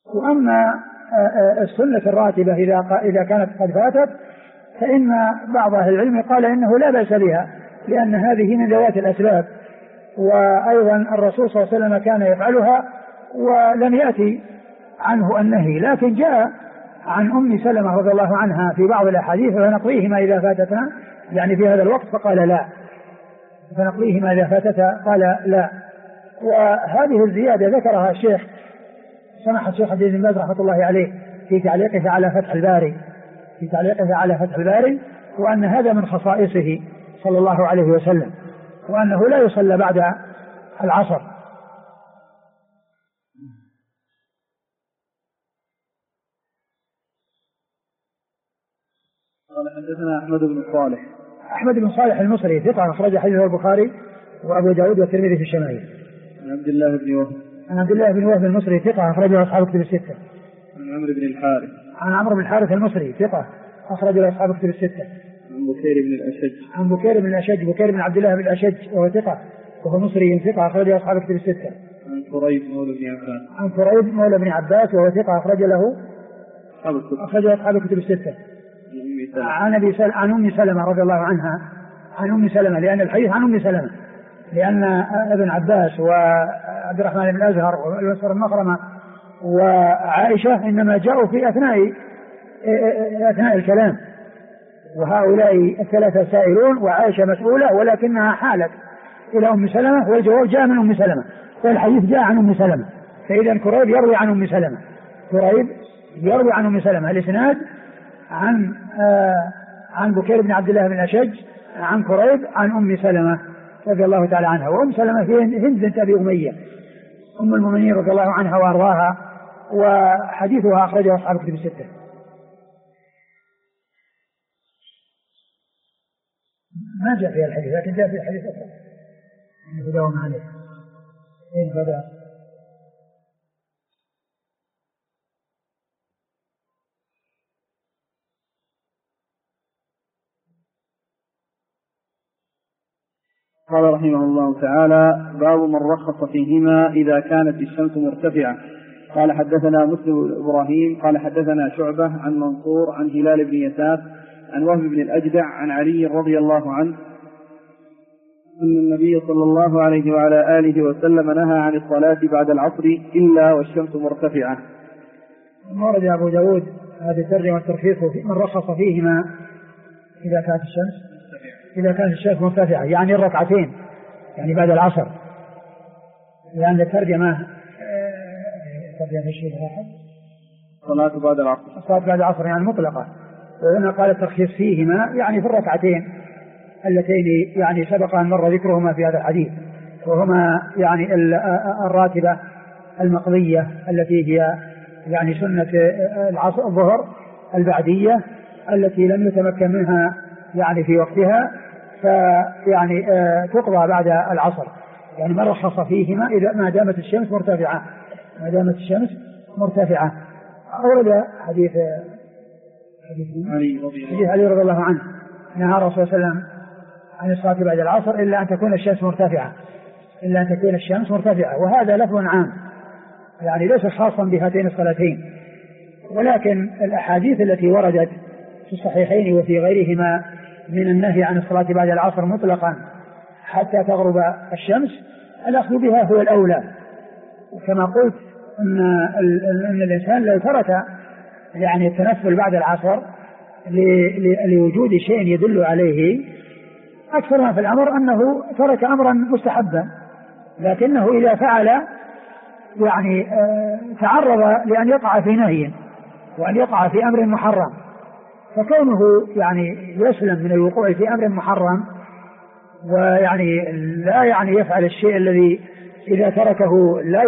وأما السنة الراتبة إذا كانت قد فاتت فإن بعض أهل العلم قال إنه لا بأس بها، لأن هذه من ذوات الأسباب، وأيضا الرسول صلى الله عليه وسلم كان يفعلها ولم يأتي عنه النهي، لكن جاء عن أم سلمة رضي الله عنها في بعض الأحاديث فنقضيهما إذا فاتتنا، يعني في هذا الوقت، فقال لا، فنقضيهما إذا فاتتا قال لا. وهذه الزيادة ذكرها الشيخ سماحة الشيخ عبد العزيز بن باز رحمة الله عليه في تعليقه على فتح الباري، وأن هذا من خصائصه صلى الله عليه وسلم، وأنه لا يصلى بعد العصر. قال حدثنا أحمد بن صالح المصري ثقة أخرج حديثه البخاري وأبو داود والترمذي في الشمائل. عن عبد الله بن وهب المصري ثقة أخرجه أصحاب كتب الستة. عن عمرو بن الحارث المصري ثقة أخرجه أصحاب كتب الستة. عن بكير بن عبد الله بن الأشج وهو ثقة وهو مصري ثقة أخرجه أصحاب كتب الستة. عن كريب مولى بن عباس وهو ثقة أخرجه أصحاب كتب الستة. عن أم سلمة رضي الله عنها، عن أم سلمة، لأن الحديث عن أم سلمة، لأن ابن عباس وعبد الرحمن بن الأزهر والمسور المخرمة وعائشة إنما جاءوا في أثناء الكلام، وهؤلاء الثلاثة سائلون وعائشة مسؤولة، ولكنها حالت إلى أم سلمة والجواب جاء من أم سلمة، فالحديث جاء عن أم سلمة، فإذا كريب يروي عن أم سلمة، الإسناد عن بكير بن عبد الله بن الأشج عن كريب عن أم سلمة رضي الله تعالى عنها. وأم سلمة في هند بنت أبي أمية أم المؤمنين رضي الله عنها وأرضاها، وحديثها أخرجه أصحاب كتب الستة. ما جاء في الحديث، لكن جاء في الحديث أخرى أنه داوم عليه بدأ. قال رحمه الله تعالى: باب من رخص فيهما إذا كانت الشمس مرتفعة. قال حدثنا مسلم بن إبراهيم قال حدثنا شعبة عن منصور عن هلال بن يساف عن وهب بن الأجدع عن علي رضي الله عنه أن النبي صلى الله عليه وعلى آله وسلم نهى عن الصلاة بعد العصر إلا والشمس مرتفعة. ورد أبو داود هذه ترجمة الترخيص من رخص فيهما إذا كانت الشمس مرتفعة، يعني الركعتين، يعني بعد العصر، لأن الترجمة الشيء واحد صلاة بعد العصر يعني مطلقة، وهنا قال الترخيص فيهما يعني في الركعتين اللتين يعني سبق أن مر ذكرهما في هذا الحديث، وهما يعني الراتبة المقضية التي هي يعني سنة العصر الظهر البعدية التي لم يتمكن منها يعني في وقتها، فيعني تقضى بعد العصر، يعني ما رخص فيهما إذا ما دامت الشمس مرتفعة. أورد حديث علي رضي الله عنه نهى الرسول صلى الله عليه وسلم عن الصلاة بعد العصر إلا أن تكون الشمس مرتفعة، وهذا لفظ عام يعني ليس خاصا بهاتين الصلاتين، ولكن الأحاديث التي وردت في الصحيحين وفي غيرهما من النهي عن الصلاة بعد العصر مطلقا حتى تغرب الشمس الأخذ بها هو الأولى. وكما قلت أن الإنسان لو ترك يعني التنفل بعد العصر لوجود شيء يدل عليه، أكثر ما في الأمر أنه ترك أمرا مستحبا، لكنه إذا فعل يعني تعرض لأن يقع في نهي وأن يقع في أمر محرم، فكونه يعني يسلم من الوقوع في أمر محرم ويعني لا يعني يفعل الشيء الذي إذا تركه لا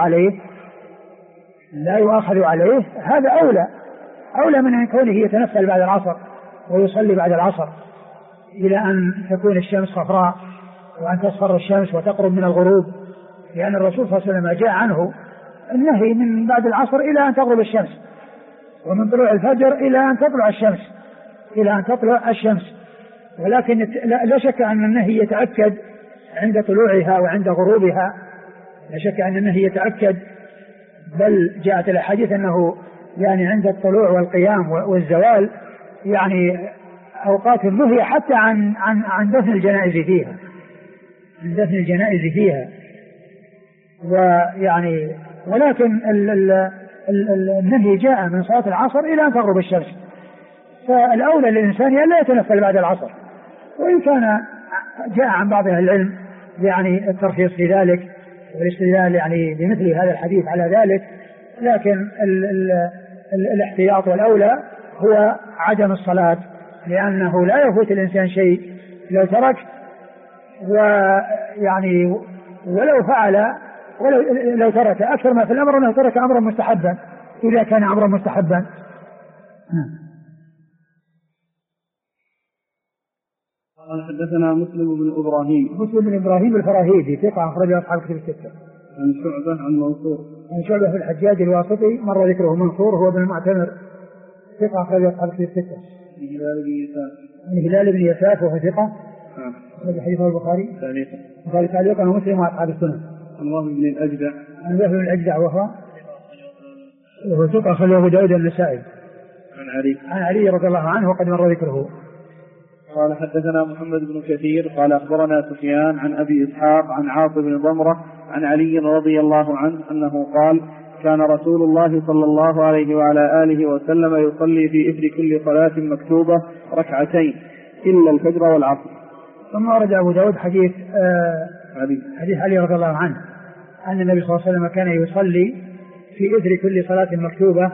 يؤاخذ عليه، هذا أولى من أن كونه يتنفل بعد العصر ويصلي بعد العصر إلى أن تكون الشمس صفراء وأن تصفر الشمس وتقرب من الغروب، لأن الرسول صلى الله عليه وسلم جاء عنه النهي من بعد العصر إلى أن تغرب الشمس، ومن طلوع الفجر إلى أن تطلع الشمس، ولكن لا شك أن النهي يتأكد عند طلوعها وعند غروبها، لا شك أن النهي يتأكد بل جاءت الأحاديث أنه يعني عند الطلوع والقيام والزوال يعني أوقات نهي حتى عن دفن الجنائز فيها، عن دفن الجنائز فيها. ويعني ولكن النهي جاء من صلاة العصر إلى أن تغرب الشمس، فالأولى للإنسان أن لا يتنفل بعد العصر، وإن كان جاء عن بعض أهل العلم يعني الترخيص في ذلك والاستدلال يعني بمثل هذا الحديث على ذلك، لكن الاحتياط والأولى هو عدم الصلاة، لأنه لا يفوت الإنسان شيء لو ترك، ويعني ولو فعل لو ترك أكثر ما في الأمر أنه ترك أمرا مستحبا إذا كان أمرا مستحبا. قال حدثنا مسلم بن إبراهيم الفراهيدي ثقة أخرجه أصحاب كتب الستة. عن شعبة عن منصور عن شعبة في الحجاج الواسطي مر ذكره. منصور هو بن المعتمر ثقة أخرجه أصحاب كتب الستة. عن هلال بن يساف وهو ثقة أخرج حديثه البخاري تعليقا ومسلم وأصحاب السنن. عن وهب بن الأجدع وهو ثقة أخرجه أبو داود النسائي. عن علي رضي الله عنه وقد مر ذكره. قال حدثنا محمد بن كثير قال أخبرنا سفيان عن أبي إسحاق عن عاصم بن ضمرة عن علي رضي الله عنه أنه قال كان رسول الله صلى الله عليه وعلى آله وسلم يصلي في إثر كل صلاة مكتوبة ركعتين إلا الفجر والعصر. ثم ورد أبو داود حديث علي رضي الله عنه أن النبي صلى الله عليه وسلم كان يصلي في إثر كل صلاة مكتوبة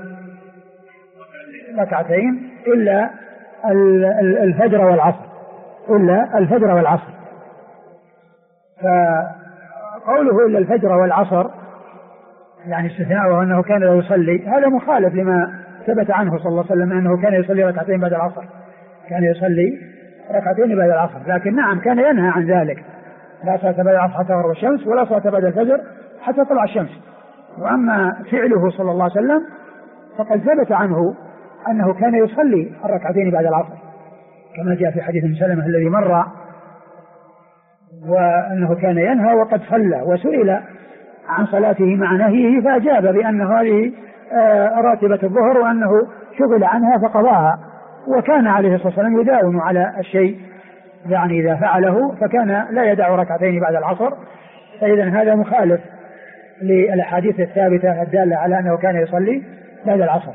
ركعتين إلا الفجر والعصر. فقوله إلا الفجر والعصر يعني استثناءه أنه كان يصلي، هذا مخالف لما ثبت عنه صلى الله عليه وسلم أنه كان يصلي ركعتين بعد العصر، كان يصلي ركعتين بعد العصر. لكن نعم كان ينهى عن ذلك، لا صلاة بعد العصر حتى تغرب الشمس ولا صلاة بعد الفجر حتى تطلع الشمس. وأما فعله صلى الله عليه وسلم فقد ثبت عنه أنه كان يصلي الركعتين بعد العصر كما جاء في حديث ابن سلمة الذي مر، وأنه كان ينهى وقد صلى، وسئل عن صلاته مع نهيه فأجاب بأنه هذه راتبة الظهر وأنه شغل عنها فقضاها، وكان عليه الصلاة والسلام يداوم على الشيء يعني إذا فعله فكان لا يدع ركعتين بعد العصر. فإذا هذا مخالف للأحاديث الثابتة الدالة على أنه كان يصلي بعد العصر.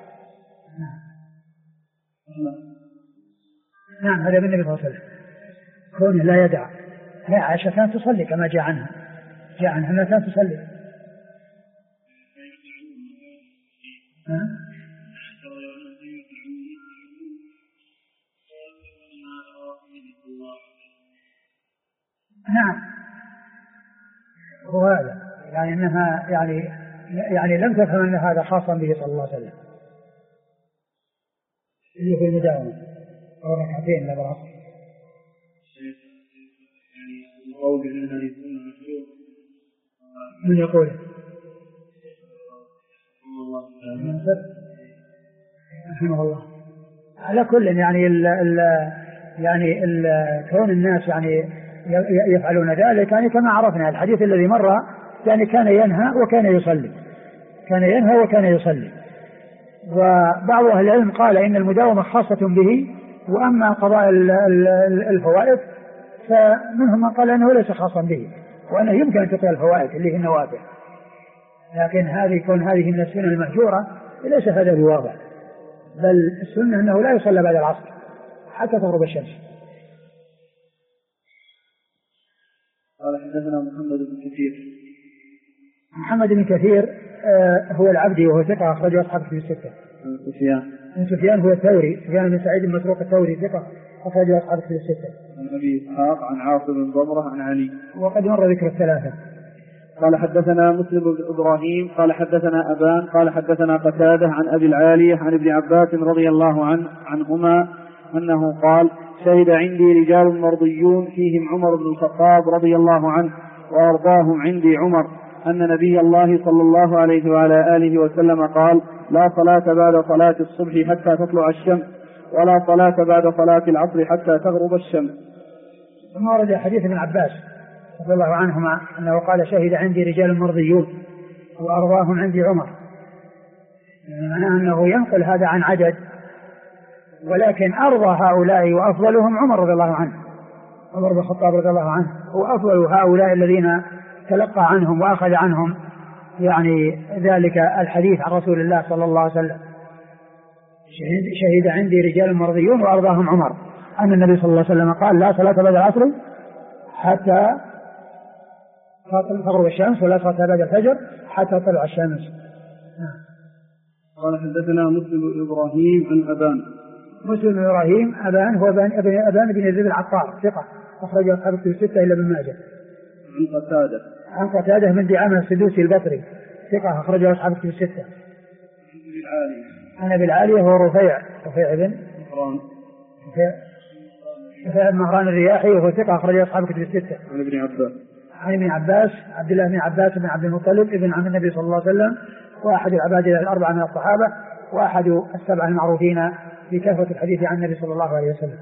نعم هذا بالنبي صلى الله عليه وسلم كونه لا يدع. لا، عائشة كانت تصلي كما جاء عنها أنها كانت تصلي. نعم هو هذا يعني أنها يعني لم تفهم أن هذا خاصا به صلى الله عليه وسلم اللي في المداومة أو ركعتين لا بالعصر. من يقول رحمه الله. على كل يعني كون الناس يعني يفعلون ذلك يعني كما عرفنا الحديث الذي مر يعني كان ينهى وكان يصلي. وبعض أهل العلم قال إن المداومة خاصة به، وأما قضاء الفوائد فمنهم من قال أنه ليس خاصا به وأنه يمكن أن تقضى الفوائد اللي هي النوافل، لكن هذه من السنة المهجورة ليس هذا بواضح، بل السنة أنه لا يصلى بعد العصر حتى تغرب الشمس. قال حدثنا محمد بن كثير هو العبدي وهو ثقة أخرجه أصحاب في الستة. سفيان هو الثوري، سفيان بن سعيد المسروق الثوري ثقة أخرجه أصحاب في الستة. عن أبي إسحاق عن عاصم بن ضمرة عن علي وقد مر ذكر الثلاثة. قال حدثنا مسلم بن إبراهيم قال حدثنا أبان قال حدثنا قتادة عن أبي العالية عن ابن عباس رضي الله عنهما أنه قال شهد عندي رجال مرضيون فيهم عمر بن الخطاب رضي الله عنه وأرضاهم عندي عمر أن نبي الله صلى الله عليه وعلى آله وسلم قال لا صلاة بعد صلاة الصبح حتى تطلع الشمس ولا صلاة بعد صلاة العصر حتى تغرب الشمس. ثم ورد حديث ابن عباس رضي الله عنهما أنه قال شهد عندي رجال مرضيون، وأرضاهم عندي عمر، يعني معناه أنه ينقل هذا عن عدد، ولكن أرضى هؤلاء وأفضلهم عمر رضي الله عنه، عمر بن الخطاب رضي الله عنه هو أفضل هؤلاء الذين تلقى عنهم وأخذ عنهم يعني ذلك الحديث عن رسول الله صلى الله عليه وسلم. شهد عندي رجال مرضيون وأرضاهم عمر أن النبي صلى الله عليه وسلم قال لا صلاة بعد العصر حتى تغرب الشمس، ولا صلاة بعد الفجر حتى تطلع الشمس. قال حدثنا مسلم بن إبراهيم عن أبان. مسلم بن إبراهيم أبان هو أبان بن يزيد العطار ثقة أخرج أصحاب الكتب الستة إلا ابن ماجه. عن قتادة من دعامة السدوسي البصري ثقة أخرج أصحاب الكتب الستة. عن أبي العالية هو رفيع بن مهران الرياحي وهو ثقة أخرج أصحاب الكتب الستة. عن ابن عباس عبد الله بن عباس بن عبد المطلب ابن عم النبي صلى الله عليه وسلم، وأحد العبادلة الأربعة من الصحابة، وأحد السبعة المعروفين بكثرة الحديث عن النبي صلى الله عليه وسلم.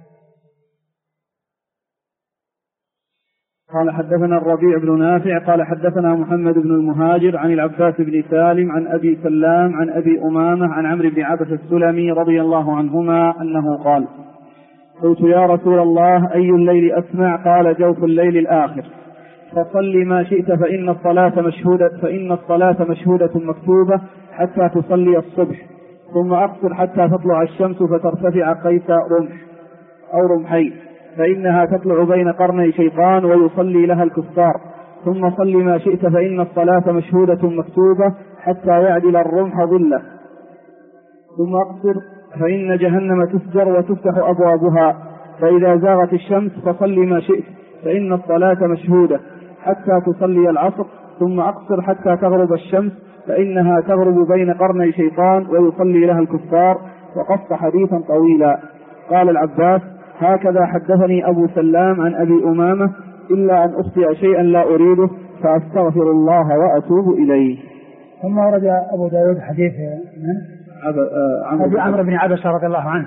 قال حدثنا الربيع بن نافع قال حدثنا محمد بن المهاجر عن العباس بن سالم عن أبي سلام عن أبي أمامة عن عمرو بن عبس السلمي رضي الله عنهما أنه قال قلت يا رسول الله أي الليل أسمع؟ قال جوف الليل الآخر، فصل ما شئت فإن الصلاة مشهودة مكتوبة حتى تصلي الصبح، ثم أقصر حتى تطلع الشمس فترتفع قيس رمح أو رمحين، فإنها تطلع بين قرني شيطان ويصلي لها الكفار، ثم صل ما شئت فإن الصلاة مشهودة مكتوبة حتى يعدل الرمح ظله، ثم أقصر فإن جهنم تفجر وتفتح أبوابها، فإذا زاغت الشمس فصل ما شئت فإن الصلاة مشهودة حتى تصلي العصر، ثم أقصر حتى تغرب الشمس فإنها تغرب بين قرني شيطان ويصلي لها الكفار، وقص حديثا طويلا. قال العباس هكذا حدثني أبو سلام عن أبي أمامة إلا أن أخطئ شيئا لا أريده فأستغفر الله وأتوب إليه. ثم ورد أبو داود حديث أبي عمرو بن عبس رضي الله عنه،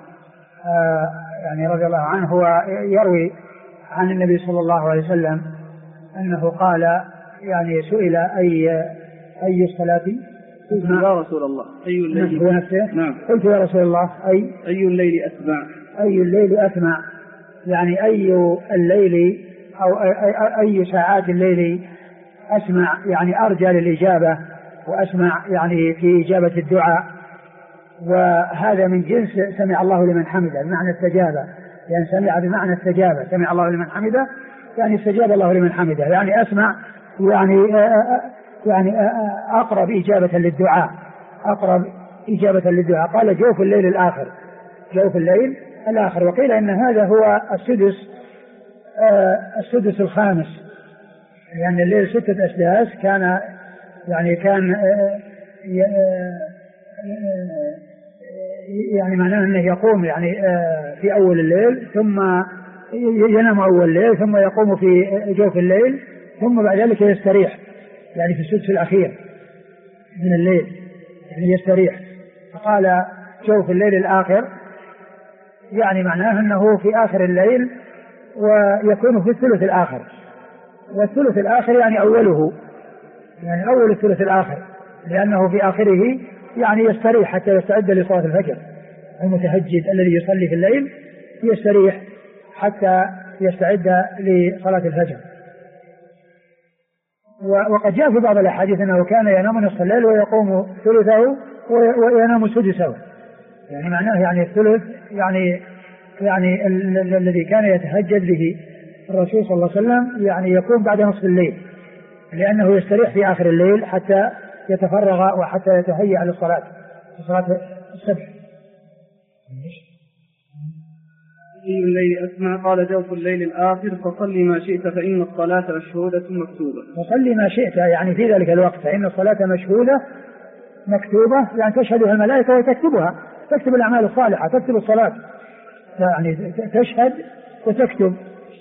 يعني رضي الله عنه هو يروي عن النبي صلى الله عليه وسلم أنه قال يعني سئل أي الصلاة يا رسول الله أي الليل هو نفسه؟ نعم. قلت يا رسول الله أي الليل أسمع؟ أي الليل أسمع يعني أي الليل أو أي ساعات الليل أسمع، يعني أرجى للإجابة وأسمع يعني في إجابة الدعاء، وهذا من جنس سمع الله لمن حمده بمعنى استجابة، يعني سمع بمعنى استجابة، سمع الله لمن حمده يعني استجاب الله لمن حمده، يعني أسمع يعني أقرب إجابة للدعاء، أقرب إجابة للدعاء. قال جوف الليل الآخر، جوف الليل الآخر. وقيل إن هذا هو السدس الخامس، لأن الليل 6 أسداس كان يعني معناه أنه يقوم يعني في أول الليل، ثم ينام أول الليل، ثم يقوم في جوف الليل، ثم بعد ذلك يستريح يعني في السدس الأخير من الليل يعني يستريح. فقال جوف الليل الآخر يعني معناه أنه في آخر الليل، ويكون في الثلث الآخر، والثلث الآخر يعني أوله، يعني أول الثلث الآخر، لأنه في آخره يعني يستريح حتى يستعد لصلاة الفجر. المتهجد الذي يصلي في الليل يستريح حتى يستعد لصلاة الفجر. وقد جاء في بعض الأحاديث أنه كان ينام نصف الليل ويقوم ثلثه وينام سدسه، يعني معناه يعني الثلث يعني الذي كان يتهجد به الرسول صلى الله عليه وسلم يعني يكون بعد نصف الليل، لأنه يستريح في آخر الليل حتى يتفرغ وحتى يتهيأ للصلاة في صلاة الصبح. أي الليل أسمع؟ قال جوف الليل الآخر، فصل ما شئت فإن الصلاة مشهودة مكتوبة. فصل ما شئت يعني في ذلك الوقت، فإن الصلاة مشهودة مكتوبة، يعني تشهدها الملائكة وتكتبها، تكتب الأعمال الصالحة، تكتب الصلاة، يعني تشهد وتكتب.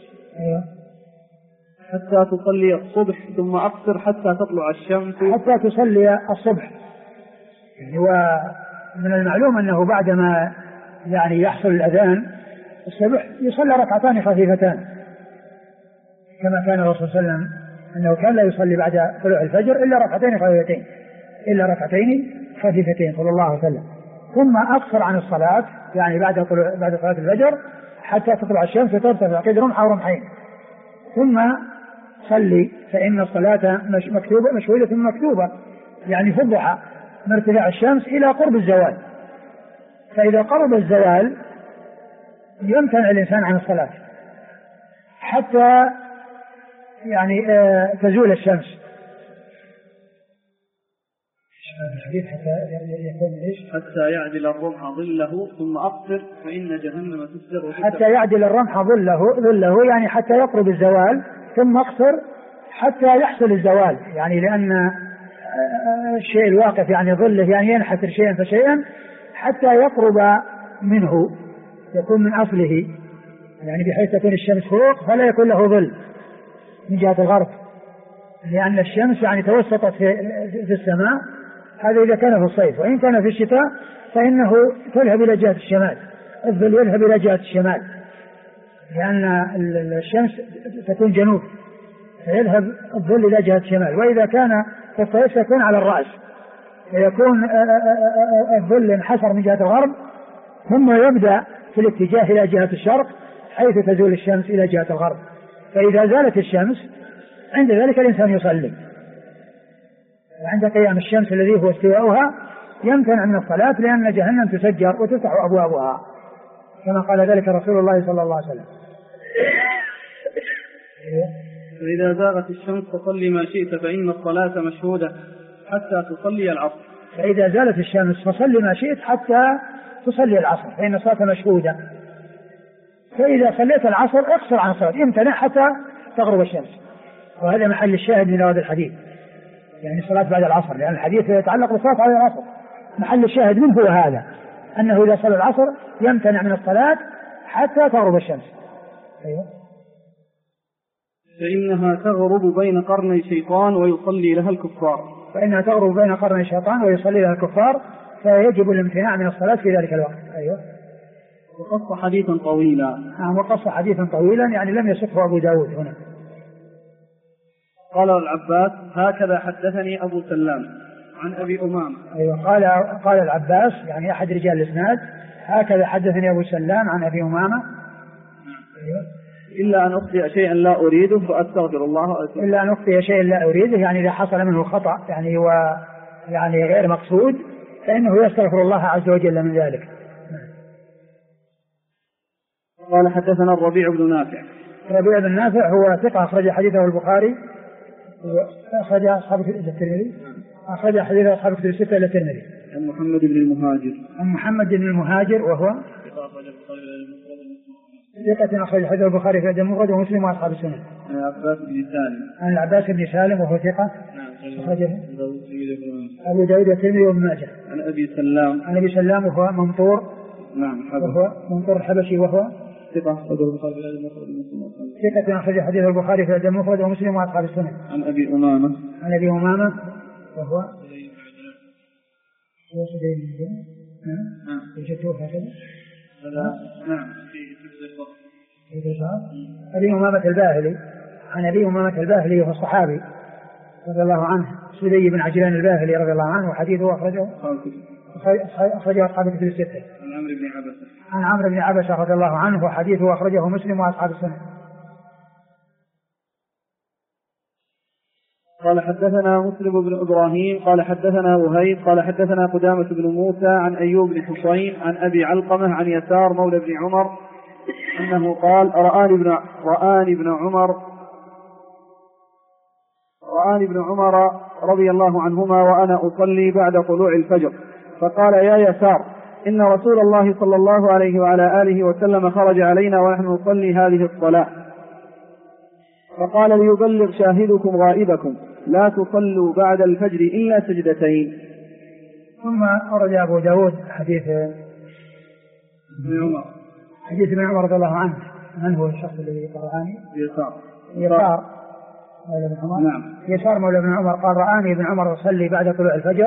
حتى تصلي الصبح، ثم أقصر حتى تطلع الشمس، حتى تصلي الصبح. يعني ومن المعلوم أنه بعدما يعني يحصل الأذان الصبح يصلى ركعتان خفيفتان، كما كان الرسول صلى الله عليه وسلم أنه كان لا يصلي بعد طلوع الفجر إلا ركعتين خفيفتين صلى الله عليه وسلم. ثم أقصر عن الصلاة يعني بعد صلاة الفجر حتى تطلع الشمس وترتفع قدر رمح أو رمحين، ثم صلي فإن الصلاة مشهودة مكتوبة، يعني في الضحى من ارتفاع الشمس إلى قرب الزوال، فإذا قرب الزوال يمتنع الإنسان عن الصلاة حتى يعني تزول الشمس. حتى يعدل الرمح ظله ثم أقصر فإن جهنم تسجر. حتى يعدل الرمح ظله يعني حتى يقرب الزوال، ثم أقصر حتى يحصل الزوال، يعني لأن الشيء الواقف يعني ظله يعني ينحسر شيئا فشيئا حتى يقرب منه، يكون من أصله، يعني بحيث تكون الشمس فوق فلا يكون له ظل من جهة الغرب، لأن الشمس يعني توسطت في السماء. هذا إذا كان في الصيف، وإن كان في الشتاء فإنه تذهب إلى جهة الشمال، الظل يذهب إلى جهة الشمال، لأن الشمس تكون جنوب فيذهب الظل إلى جهة الشمال. وإذا كان في الصيف يكون على الرأس فيكون الظل انحسر من جهة الغرب، ثم يبدأ في الاتجاه إلى جهة الشرق حيث تزول الشمس إلى جهة الغرب. فإذا زالت الشمس عند ذلك الإنسان يصلي، وعند قيام الشمس الذي هو استواؤها يمتنع من الصلاة، لأن جهنم تسجر وتفتح أبوابها كما قال ذلك رسول الله صلى الله عليه وسلم. فإذا زاغت الشمس فصلي ما شئت فإن الصلاة مشهودة حتى تصلي العصر. فإذا زالت الشمس فصلي ما شئت حتى تصلي العصر فإن الصلاة مشهودة. فإذا صليت العصر اقصر عن الصلاة، امتنع حتى تغرب الشمس. وهذا محل الشاهد من هذا الحديث، يعني الصلاة بعد العصر، لأن الحديث يتعلق بالصلاة بعد العصر. محل الشاهد منه هو هذا، أنه إذا صلى العصر يمتنع من الصلاة حتى تغرب الشمس. أيوة. فإنها تغرب بين قرني الشيطان ويصلي لها الكفار. فإنها تغرب بين قرني الشيطان ويصلي لها الكفار، فيجب الامتناع من الصلاة في ذلك الوقت. أيوة. وقص حديثا طويلا. وقص حديثا طويلا يعني لم يصفه أبو داود هنا. قال العباس هكذا حدثني أبو سلام عن أبي أمامة. أيوة. قال العباس يعني أحد رجال الإسناد هكذا حدثني أبو سلام عن أبي أمامة. أيوة. إلا أن أخطئ شيئا لا أريده فأستغفر الله. إلا أن أخطئ شيئا لا أريده يعني إذا حصل منه خطأ يعني غير مقصود فإنه يستغفر الله عز وجل من ذلك. قال حدثنا الربيع بن نافع. الربيع بن نافع هو ثقة أخرج حديثه البخاري وأخرج أصحاب الترمذي، أخرج حديث أصحاب الكتب الستة إلى الترمذي. عن محمد بن المهاجر. عن محمد بن المهاجر وهو ثقة أخرج حديث البخاري في المفرد ومسلم وأصحاب السنن. عن العباس بن سالم. عن العباس بن سالم وهو ثقة. أخرجه أبو داود والترمذي وابن ماجه. عن أبي سلام. عن أبي سلام وهو ممطور. نعم. وهو ممطور الحبشي وهو ثقة أخرج حديث البخاري في المفرد ومسلم وأصحاب السنن. عن أبي أمامة. عن أبي أمامة وهو سديد. نعم. يجدوه هكذا. نعم. أبي أمامة الباهلي. عن أبي أمامة الباهلي وهو الصحابي رضي الله عنه سدي بن عجلان الباهلي رضي الله عنه، وحديثه أخرجه أصحاب الكتب الستة. عن عمرو بن عبسة. عن عمرو بن عبسة رضي الله عنه، وحديثه أخرجه مسلم وأصحاب السنة. قال حدثنا مسلم بن إبراهيم قال حدثنا وهيب قال حدثنا قدامة بن موسى عن أيوب بن حصين عن أبي علقمة عن يسار مولى بن عمر أنه قال رآني ابن عمر رضي الله عنهما وأنا أصلي بعد طلوع الفجر، فقال يا يسار إن رسول الله صلى الله عليه وعلى آله وسلم خرج علينا ونحن نصلي هذه الصلاة، فقال ليبلغ شاهدكم غائبكم لا تصلوا بعد الفجر إلا سجدتين. ثم أرد أبو داود حديث ابن عمر رضي الله عنه. من هو الشخص الذي قرأني؟ يسار مولى بن عمر. نعم. يسار مولى بن عمر قال رآني ابن عمر يصلي بعد طلوع الفجر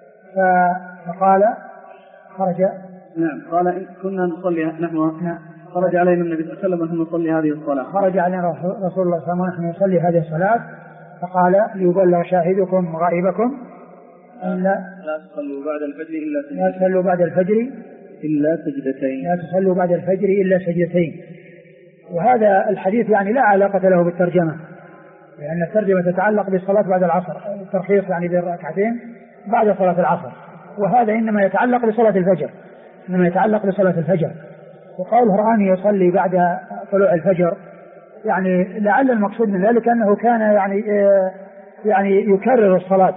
فقال خرج. نعم. قال كنا نصلي نحن. نعم. خرج علينا النبي صلى الله عليه وسلم ونحن نصلي هذه الصلاة. خرج علينا رسول الله صلى الله عليه وسلم ونحن نصلي هذه الصلاة فقال ليبلغ شاهدكم غائبكم أن لا تصلوا بعد الفجر إلا سجدتين. لا تصلوا بعد الفجر إلا سجدتين. لا تصلوا بعد الفجر إلا سجدتين. وهذا الحديث يعني لا علاقة له بالترجمة، لأن الترجمة تتعلق بالصلاة بعد العصر، الترخيص يعني بالركعتين بعد صلاة العصر، وهذا إنما يتعلق بصلاة الفجر، إنما يتعلق بصلاة الفجر. وقوله رآني يصلي بعد طلوع الفجر يعني لعل المقصود من ذلك أنه كان يعني يكرر الصلاة،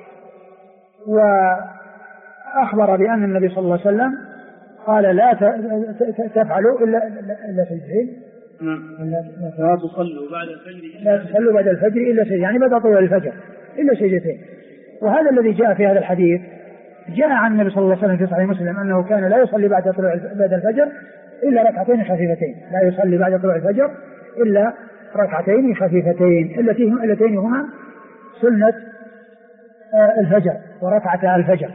وأخبر بأن النبي صلى الله عليه وسلم قال لا تفعلوا إلا سجدتين. لا تصلوا بعد الفجر. لا تصلوا بعد الفجر إلا سجدتين، يعني بعد طلوع الفجر إلا سجدتين. وهذا الذي جاء في هذا الحديث جاء عن النبي صلى الله عليه وسلم في صحيح مسلم أنه كان لا يصلي بعد الفجر إلا ركعتين خفيفتين، لا يصلي بعد طلوع الفجر إلا ركعتين خفيفتين اللتين هما سنة الفجر وركعة الفجر.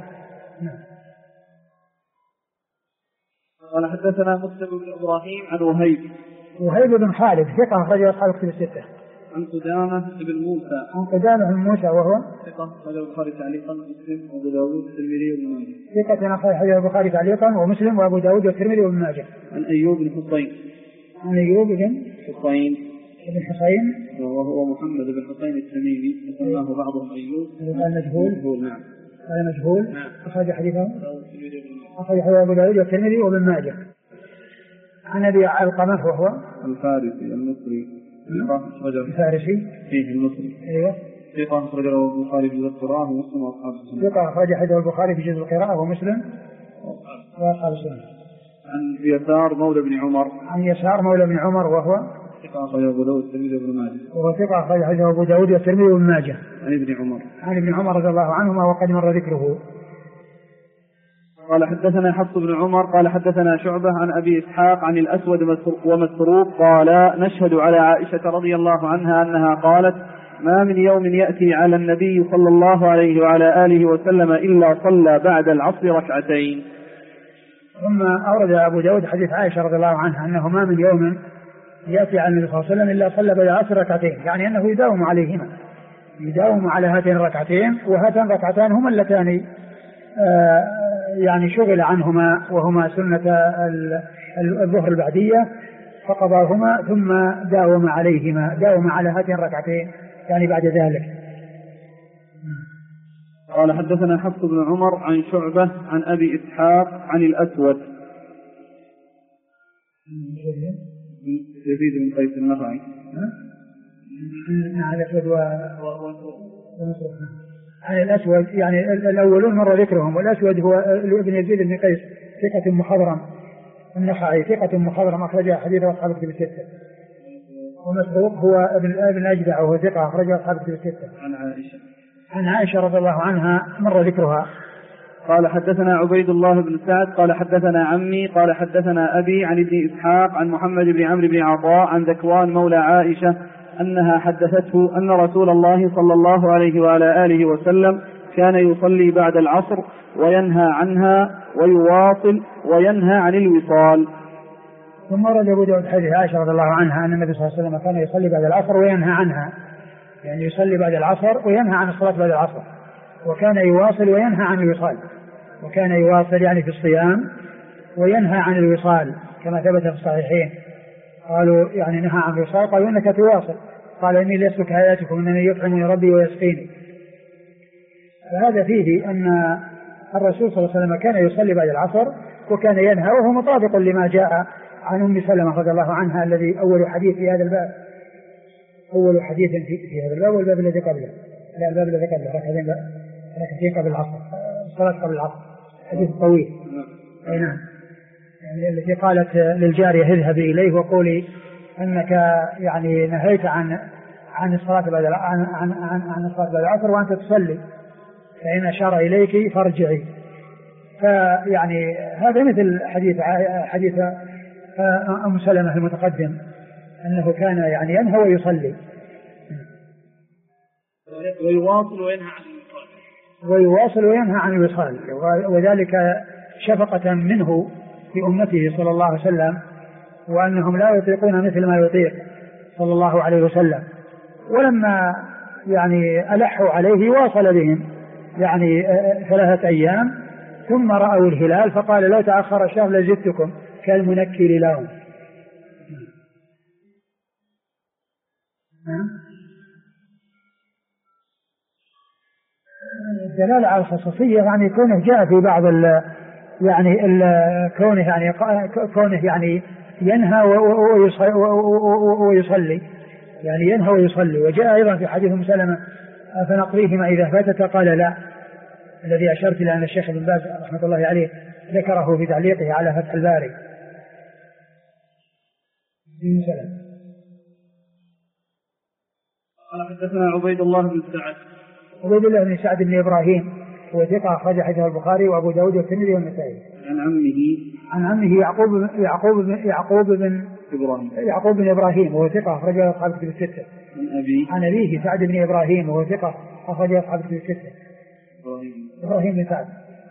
قال حدثنا مسلم بن إبراهيم عن وهيب بن خالد ثقة أخرجه أصحاب الكتب الستة. عن قدامة بن موسى. عن قدامة بن موسى وهو ثقة أخرجه البخاري تعليقا ومسلم وأبو داود والترمذي وابن ماجه. ثقة أخرجه البخاري تعليقا ومسلم وأبو داود والترمذي وابن ماجه. عن أيوب بن حصين. عن أيوب بن حصين وهو محمد بن حصين التميمي وسماه بعضهم أيوب. قال مجهول. نعم. قال مجهول. أخرج حديثه أبو داود والترمذي وابن ماجه. عن أبي علقمة وهو الفارسي المصري. الفارسي فيه المصري. أيوه. ثقة أخرجه البخاري في جزء القراءة ومسلم وأصحاب السنة. ثقة أخرج حديث البخاري في جزء القراءة ومسلم وأصحاب السنة. عن يسار مولى بن عمر. عن يسار مولى بن عمر وهو ثقة أخرجه أبو داود والترمذي وابن ماجه. وهو ثقة أخرج حديث أبو داود والترمذي وابن ماجه. عن ابن عمر رضي الله عنهما وقد مر ذكره. قال حدثنا حفص بن عمر قال حدثنا شعبة عن أبي إسحاق عن الأسود ومسروق قال نشهد على عائشة رضي الله عنها أنها قالت ما من يوم يأتي على النبي صلى الله عليه وعلى آله وسلم إلا صلى بعد العصر ركعتين. ثم أورد أبو داود حديث عائشة رضي الله عنها أنه ما من يوم يأتي على النبي صلى الله عليه وسلم إلا صلى بعد العصر ركعتين، يعني أنه يداوم عليهما، يداوم على هاتين الركعتين، وهاتان الركعتان هما اللتان يعني شغل عنهما وهما سنة الظهر البعدية فقضاهما ثم داوم عليهما، داوم على هاتين الركعتين يعني بعد ذلك. قال حدثنا حفص بن عمر عن شعبة عن أبي إسحاق عن الأسود يزيد بن قيس النخعي. عن الأسود عن الأسود يعني الأولون مر ذكرهم، والأسود هو ابن يزيد بن قيس ثقة مخضرم النخعي ثقة مخضرم أخرج حديثه أصحاب الكتب الستة. ومسروق هو ابن أجدع وهو ثقة أخرج أصحاب الكتب الستة. عن عائشة رضي الله عنها مر ذكرها. قال حدثنا عبيد الله بن سعد قال حدثنا عمي قال حدثنا أبي عن ابن إسحاق عن محمد بن عمرو بن عطاء عن ذكوان مولى عائشة أنها حدثته أن رسول الله صلى الله عليه وعلى آله وسلم كان يصلي بعد العصر وينهى عنها ويواصل وينهى عن الوصال. ثم ورد أبو داود حديث عائشة رضي الله عنها أن النبي صلى الله عليه وسلم كان يصلي بعد العصر وينهى عنها، يعني يصلي بعد العصر وينهى عن الصلاة بعد العصر، وكان يواصل وينهى عن الوصال، وكان يواصل يعني في الصيام وينهى عن الوصال كما ثبت في الصحيحين. قالوا يعني نهى عن الوصال، قالوا إنك تواصل، قال إني لأسلك حياتكم إنني يطعمني ربي ويسقيني. فهذا فيه أن الرسول صلى الله عليه وسلم كان يصلي بعد العصر وكان ينهى، وهو مطابق لما جاء عن أم سلمة رضي الله عنها الذي أول حديث في هذا الباب، أول حديث في هذا الباب والباب الذي قبله، لا الباب الذي قبله ركعتين قبل العصر، الصلاة قبل العصر، حديث طويل. أي نعم، يعني التي قالت للجارية اذهبي إليه وقولي أنك يعني نهيت عن الصلاة بعد عن الصلاة بعد العصر وأنت تصلي، فإن أشار إليك فارجعي. فيعني هذا مثل حديث أم سلمة المتقدم أنه كان يعني ينهى ويصلي ويواصل وينهى عن الوصال، وذلك شفقة منه في أمته صلى الله عليه وسلم وأنهم لا يطيقون مثل ما يطيق صلى الله عليه وسلم. ولما يعني ألحوا عليه واصل بهم يعني 3 أيام، ثم رأوا الهلال فقال لو تأخر الشهر لزدتكم كالمنكر لهم. الدلالة على الخصوصية يعني كونه جاء في بعض كونه يعني ينهى ويصلي، يعني ينهى ويصلي. وجاء أيضا في حديث سلمة فنقضيهما إذا فاتت قال لا، الذي أشرت إلى أن الشيخ ابن باز رحمة الله عليه ذكره في تعليقه على فتح الباري. قال حدثنا عبيد الله بن سعد. عبيد الله بن سعد بن إبراهيم هو ثقة أخرج حديثه البخاري وأبو داود والترمذي والنسائي. عن عمه يعقوب بن إبراهيم وهو ثقة أخرج أصحاب الكتب الستة. عن أبيه سعد بن إبراهيم وهو ثقة أخرج أصحاب الكتب الستة. إبراهيم بن سعد.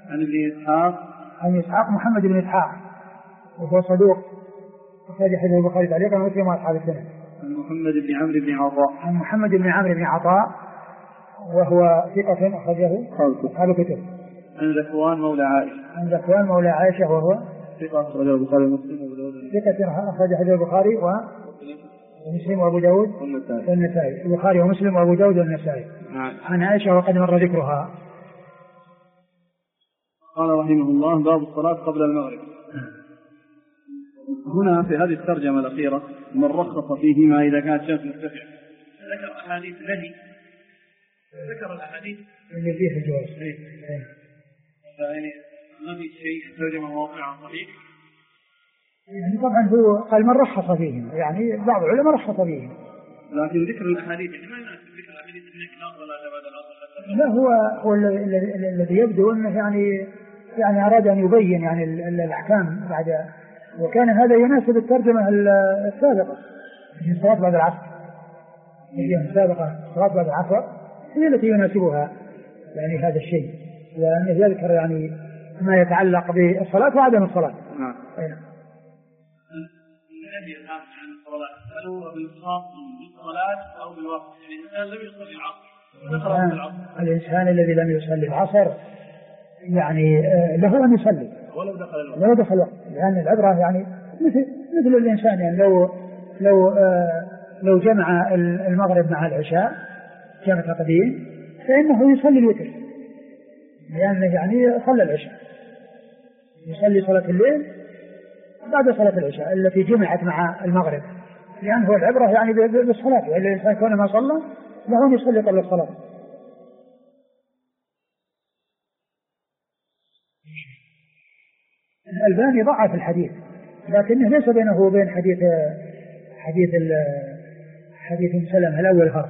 عن إسحاق محمد بن إسحاق وهو صدوق أخرج حديثه البخاري تعليقا ومسلم وأصحاب السنن. عن محمد بن عمرو بن عطاء وهو ثقة أخرجه أصحاب الكتب. عن ذكوان مولى عائشة وهو ثقة أخرجه البخاري ومسلم أخرج حديث البخاري ومسلم وأبو داود والنسائي. البخاري ومسلم وأبو داود والنسائي. عن عائشة وقد مر ذكرها. قال رحمه الله باب الصلاة قبل المغرب. هنا في هذه الترجمة الأخيرة من رخص فيهما إذا كانت الشمس مرتفعة، ذكر أحاديث نهي، ذكر الأحاديث اللي فيها الجواز. يعني ما في شيء ترجمة واقعا صحيح. يعني طبعا هو قال من رخص فيهم، يعني بعض العلماء رخص فيهم، لكن ذكر الأحاديث يعني ما يناسب ذكر الأحاديث النهي ولا بعد العصر. لا هو الذي يبدو أنه يعني أراد أن يبين يعني الأحكام بعد، وكان هذا يناسب الترجمة السابقة في الصلاة بعد العصر. الصلاة بعد العصر هي التي يناسبها يعني هذا الشيء، لأنه يذكر يعني ما يتعلق بالصلاة وعدم الصلاة. نعم. عن الصلاة هل هو بالخاص بالصلاة أو بالوقت؟ يعني الإنسان لم يصلي العصر. الإنسان الذي لم يصلي العصر يعني له أن يصلي ولو دخل الوقت، لأن العبرة يعني مثل الإنسان يعني لو جمع المغرب مع العشاء جمع تقديم فإنه يصلي الوتر، لأنه يعني صلى العشاء، يصلي صلاة الليل بعد صلاة العشاء التي جمعت مع المغرب، لأنه العبرة يعني بالصلاة، وإلا الإنسان كون ما صلى له أن يصلي قبل الصلاة. الألباني ضعف الحديث، لكنه ليس بينه وبين حديث سلمة الأول فرق.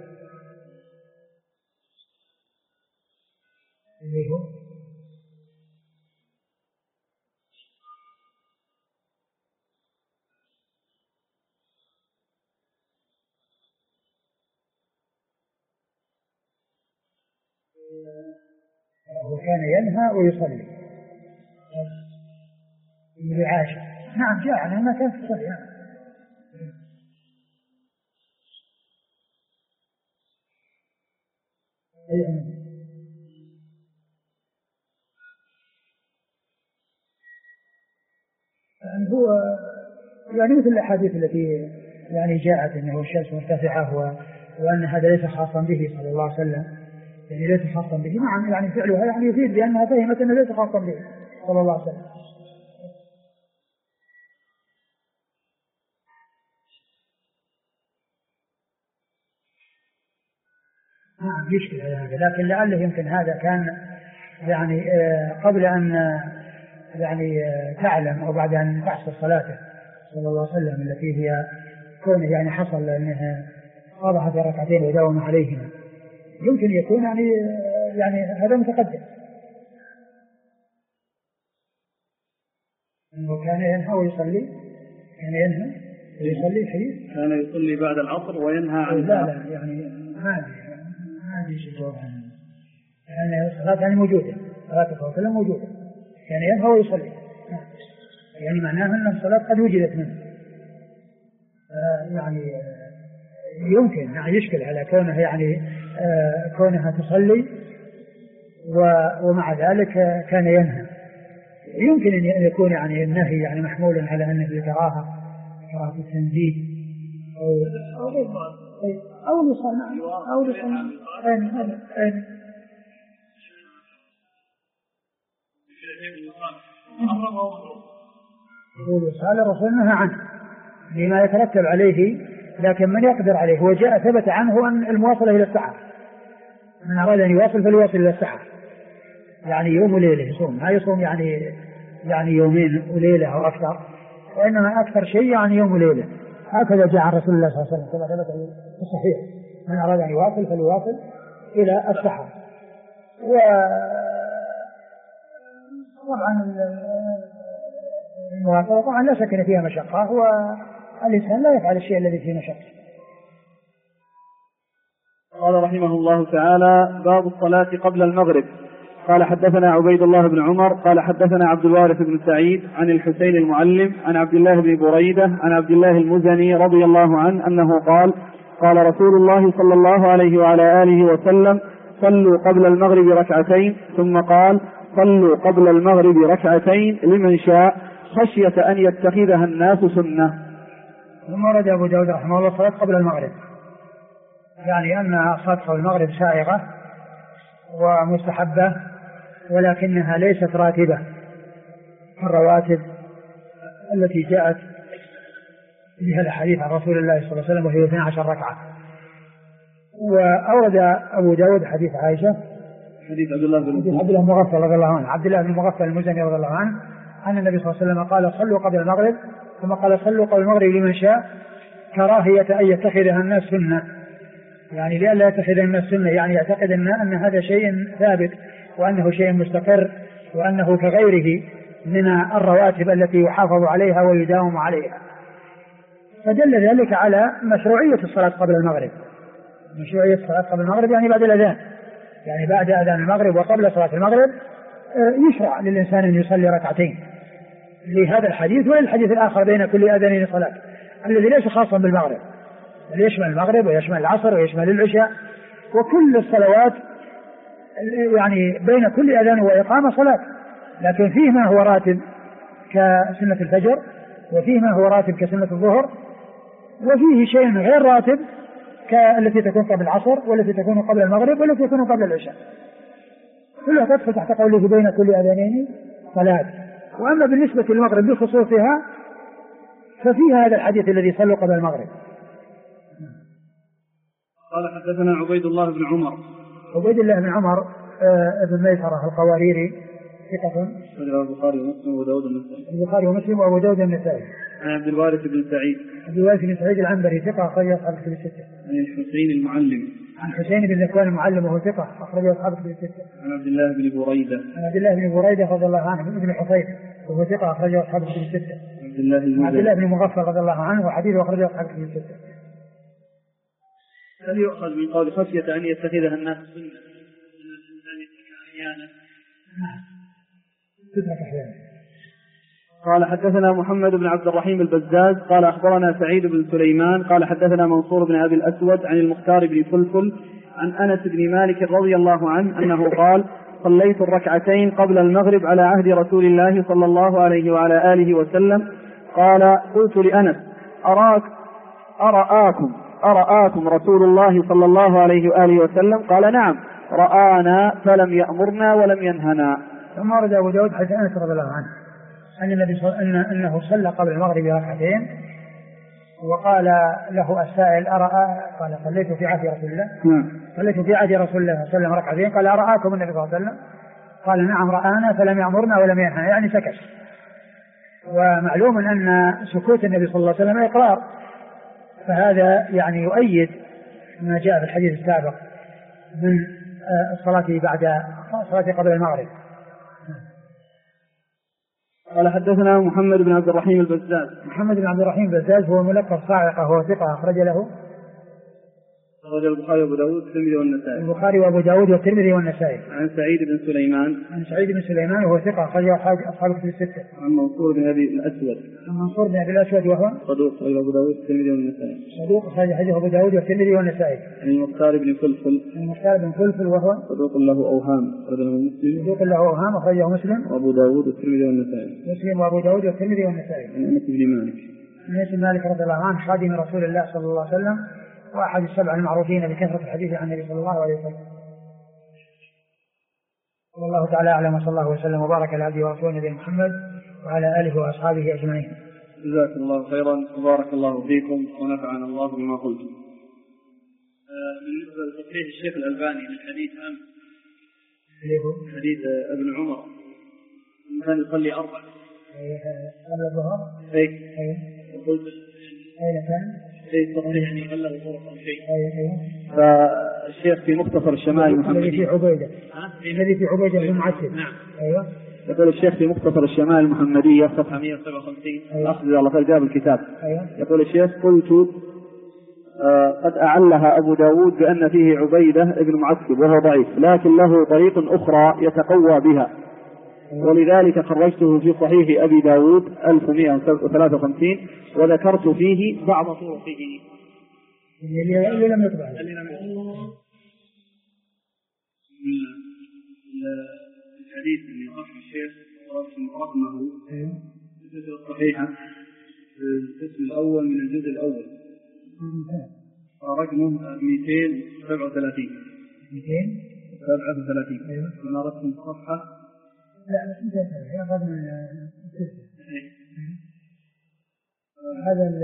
وكان ينهى ويصلي لعاشر. نعم جاء عنه ما كان في الصلاة. هو يعني مثل الأحاديث التي يعني جاءت أنه الشمس مرتفعة وأن هذا ليس خاصا به صلى الله عليه وسلم، يعني ليس خاصا به. نعم يعني فعلها يعني يفيد بأنها فهمت أنه ليس خاصا به صلى الله عليه وسلم. نعم يشكل هذا، لكن لعله يمكن هذا كان يعني قبل أن يعني تعلم أو بعد أن تحصل صلاته صلى الله عليه وسلم التي هي كونه يعني حصل أنها قضى في ركعتين وداوم عليهما، يمكن يكون يعني هذا متقدم. وكان ينهى ويصلي، كان ينهى ويصلي حديث كان يصلي بعد العصر وينهى عن لا يعني ما أدري شو الجواب عنه، يعني الصلاة يعني موجودة، صلاة الفجر موجودة، يعني ينهى ويصلي، يعني معناه أن الصلاة قد وجدت منه. يعني يمكن يعني يشكل على كونها يعني كونها تصلي ومع ذلك كان ينهى. يمكن أن يكون يعني النهي يعني محمول على أنه الكراهة كراهة التنزيه أو لصنع قال الرسول نهى عنه لما يترتب عليه، لكن من يقدر عليه وجاء ثبت عنه أن المواصلة إلى السحر، من أراد أن يواصل فليواصل إلى السحر، يعني يوم وليلة يصوم، ما يصوم يعني يومين وليلة أو أكثر، وإنما أكثر شيء يعني يوم وليلة. هكذا جاء عن رسول الله صلى الله عليه وسلم كما ثبت في الصحيح، من أراد أن يواصل فليواصل إلى السحر. وطبعا المواصلة طبعا لا شك فيها مشقة، والإنسان لا يفعل الشيء الذي فيه مشقة. قال رحمه الله تعالى: باب الصلاة قبل المغرب. قال حدثنا عبيد الله بن عمر قال حدثنا عبد الوارث بن سعيد عن الحسين المعلم عن عبد الله بن بريدة عن عبد الله المزني رضي الله عنه أنه قال: قال رسول الله صلى الله عليه وعلى آله وسلم: صلوا قبل المغرب ركعتين، ثم قال: صلوا قبل المغرب ركعتين لمن شاء خشية أن يتخذها الناس سنة. ثم ورد أبو داود رحمه الله الصلاة قبل المغرب، يعني أن صلاة قبل المغرب سائغة ومستحبة، ولكنها ليست راتبة الرواتب التي جاءت بها الحديث عن رسول الله صلى الله عليه وسلم، وهي 12 ركعة. وأورد أبو داود حديث عائشة، حديث عبد الله بن مغفل رضي الله عنه، عبد الله بن مغفل المزني رضي الله عنه، أن النبي صلى الله عليه وسلم قال: صلوا قبل المغرب، ثم قال: صلوا قبل المغرب لمن شاء كراهية أن يتخذها الناس سنة، يعني لئلا يتخذ الناس سنة، يعني يعتقد أن هذا شيء ثابت وأنه شيء مستقر وأنه كغيره من الرواتب التي يحافظ عليها ويداوم عليها. فدل ذلك على مشروعية الصلاة قبل المغرب. مشروعية الصلاة قبل المغرب يعني بعد الأذان، يعني بعد أذان المغرب وقبل صلاة المغرب يشرع للإنسان أن يصلي ركعتين لهذا الحديث وللحديث الآخر بين كل أذانين صلاة، الذي ليس خاصا بالمغرب، يشمل المغرب ويشمل العصر ويشمل العشاء وكل الصلوات، يعني بين كل أذان وإقامة صلاة، لكن فيه ما هو راتب كسنة الفجر، وفيه ما هو راتب كسنة الظهر، وفيه شيء غير راتب كالتي تكون قبل العصر والتي تكون قبل المغرب والتي تكون قبل العشاء، كلها تدخل تحت قوله بين كل أذانين صلاة. وأما بالنسبة للمغرب بخصوصها ففيها هذا الحديث الذي صلوا قبل المغرب. قال حدثنا عبيد الله بن عمر. عبيد الله بن عمر ابن ميسرة القواريري ثقة، البخاري ومسلم وأبو داود النسائي. البخاري ومسلم وأبو داود النسائي. عن عبد الوارث بن سعيد. عبد الوارث بن سعيد العنبري ثقة أخرج أصحاب الكتب الستة. عن الحسين المعلم. عن حسين بن ذكوان المعلم وهو ثقة أخرج أصحاب الكتب الستة. عن عبد الله بن بريدة. عن عبد الله بن بريدة رضي الله عنه ابن حصين وهو ثقة أخرج أصحاب الكتب الستة. عبد الله بن مغفل رضي الله عنه وحديثه أخرج أصحاب الكتب الستة. هل يؤخذ من قول خشية أن يتخذها الناس سنة أحيانا؟ تترك أحيانا. قال حدثنا محمد بن عبد الرحيم البزاز قال أخبرنا سعيد بن سليمان قال حدثنا منصور بن أبي الأسود عن المختار بن فلفل عن أنس بن مالك رضي الله عنه أنه قال: صليت الركعتين قبل المغرب على عهد رسول الله صلى الله عليه وعلى آله وسلم. قال: قلت لأنس: أرآكم رسول الله صلى الله عليه وآله وسلم؟ قال: نعم، رآنا فلم يأمرنا ولم ينهنا. ثم ورد أبو داود حديث أنس رضي الله عنه أن النبي أنه صلى قبل المغرب ركعتين، وقال له السائل: قال: صليت في عهد رسول الله. صليت في عهد رسول الله صلى الله عليه وسلم ركعتين. قال: أرآكم النبي صلى الله عليه وسلم؟ قال: نعم، رآنا فلم يأمرنا ولم ينهنا، يعني سكت. ومعلوم أن سكوت النبي صلى الله عليه وسلم إقرار، فهذا يعني يؤيد ما جاء في الحديث السابق من الصلاة بعد الصلاة قبل المغرب. قال حدثنا محمد بن عبد الرحيم البزاز. محمد بن عبد الرحيم البزاز هو ملقب صاعقة، هو ثقة أخرج له أخرج البخاري وأبو داود والترمذي والنسائي. البخاري وأبو داود والترمذي والنسائي. عن سعيد بن سليمان. عن سعيد بن سليمان وهو ثقة أخرجه أصحاب الكتب الستة. عن منصور بن أبي الأسود. عن منصور بن أبي الأسود وهو صدوق أخرج أبو داود والترمذي والنسائي. صدوق أخرج حديث أبو داود والترمذي والنسائي. عن المختار بن فلفل. المختار بن فلفل وهو صدوق له أوهام أخرجه مسلم. صدوق له أوهام أخرجه مسلم. وأبو داود والترمذي والنسائي. مسلم وأبو داود والترمذي والنسائي. عن أنس بن مالك. أنس بن مالك رضي الله عنه خادم رسول الله صلى الله عليه وسلم وأحد السبع المعروفين بكثرة الحديث عن النبي صلى الله عليه وسلم. والله تعالى أعلم وصلى الله وسلم وبارك على عبده ورسوله نبينا محمد وعلى آله وأصحابه أجمعين. جزاكم الله خيرا وبارك الله فيكم ونفعنا الله بما قلتم. بالنسبة لتصحيح الشيخ الألباني من حديث حديث ابن عمر كان يصلي 4 قبل الظهر. قلت أين كان؟ تصحيح يعني غلق طرق أو شيء. فالشيخ في مختصر الشمائل المحمدية الذي في عبيدة بن معتب. نعم. أيوة. يقول الشيخ في مختصر الشمائل المحمدية صفحة 157. أخذ الله خير جاب الكتاب. أيوة. يقول الشيخ قلت قد أعلها أبو داود بأن فيه عبيدة ابن معتب وهو ضعيف لكن له طريق أخرى يتقوى بها ولذلك خرجته في صحيح أبي داود 1153 وذكرت فيه بعض طرقه اللي لم يطبع الحديث اللي يصح الشيخ رقمه الجزء الصحيحة القسم الأول من الجزء الأول رقمه 237 أنا رقم صفحة هذا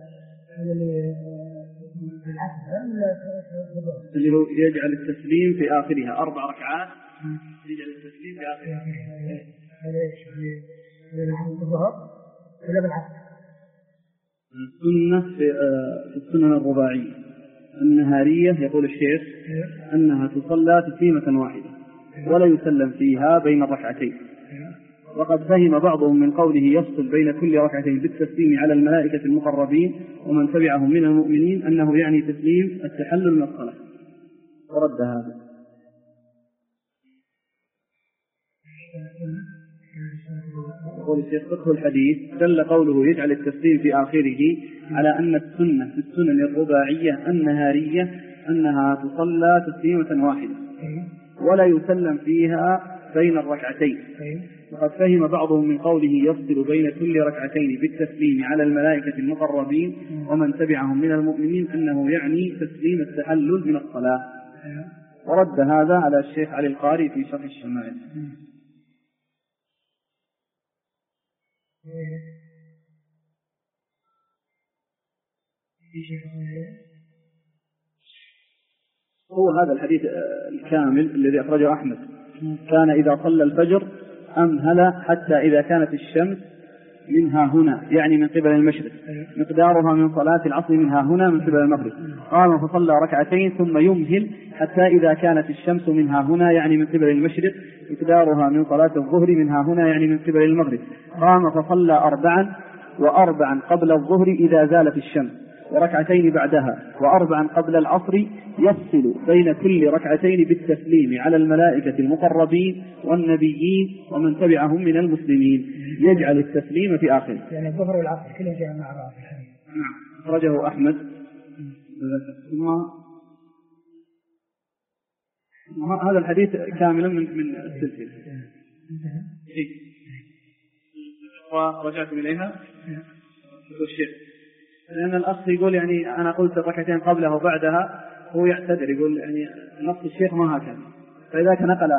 اللي هو يجعل التسليم في آخرها 4 ركعات يجعل التسليم في آخرها. هذا ايش الظهر ولا بالعكس؟ السنة في السنن الرباعية النهارية يقول الشيخ أنها تصلى تسليمة واحدة ولا يسلم فيها بين الركعتين. وقد فهم بعضهم من قوله يفصل بين كل ركعتين بالتسليم على الملائكة المقربين ومن تبعهم من المؤمنين أنه يعني تسليم التحلل من الصلاة ورد هذا. يقول الشيخ فقه الحديث دل قوله يجعل التسليم في آخره على أن السنة في السنن الرباعية النهارية أنها تصلى تسليمة واحدة ولا يسلم فيها بين الركعتين. وقد فهم بعضهم من قوله يفصل بين كل ركعتين بالتسليم على الملائكة المقربين ومن تبعهم من المؤمنين أنه يعني تسليم التحلل من الصلاة ورد هذا على الشيخ علي القاري في شرح الشمائل. هو هذا الحديث الكامل الذي أخرجه أحمد كان إذا صلى الفجر أمهل حتى إذا كانت الشمس منها هنا يعني من قبل المشرق مقدارها من صلاة العصر منها هنا من قبل المغرب قام فصلى ركعتين ثم يمهل حتى إذا كانت الشمس منها هنا يعني من قبل المشرق مقدارها من صلاة الظهر منها هنا يعني من قبل المغرب قام فصلى 4 و4 قبل الظهر إذا زالت الشمس وركعتين بعدها و4 قبل العصر يفصل بين كل ركعتين بالتسليم على الملائكة المقربين والنبيين ومن تبعهم من المسلمين يجعل التسليم في آخره يعني الظهر والعصر كلهم جاء مع بعض. نعم أخرجه أحمد. هذا الحديث كاملا من السلسلة ورجعتم إليها الشيخ لأن الأخ يقول يعني أنا قلت ركعتين قبلها وبعدها هو يعتذر يقول يعني نص الشيخ ما هكذا فإذا نقل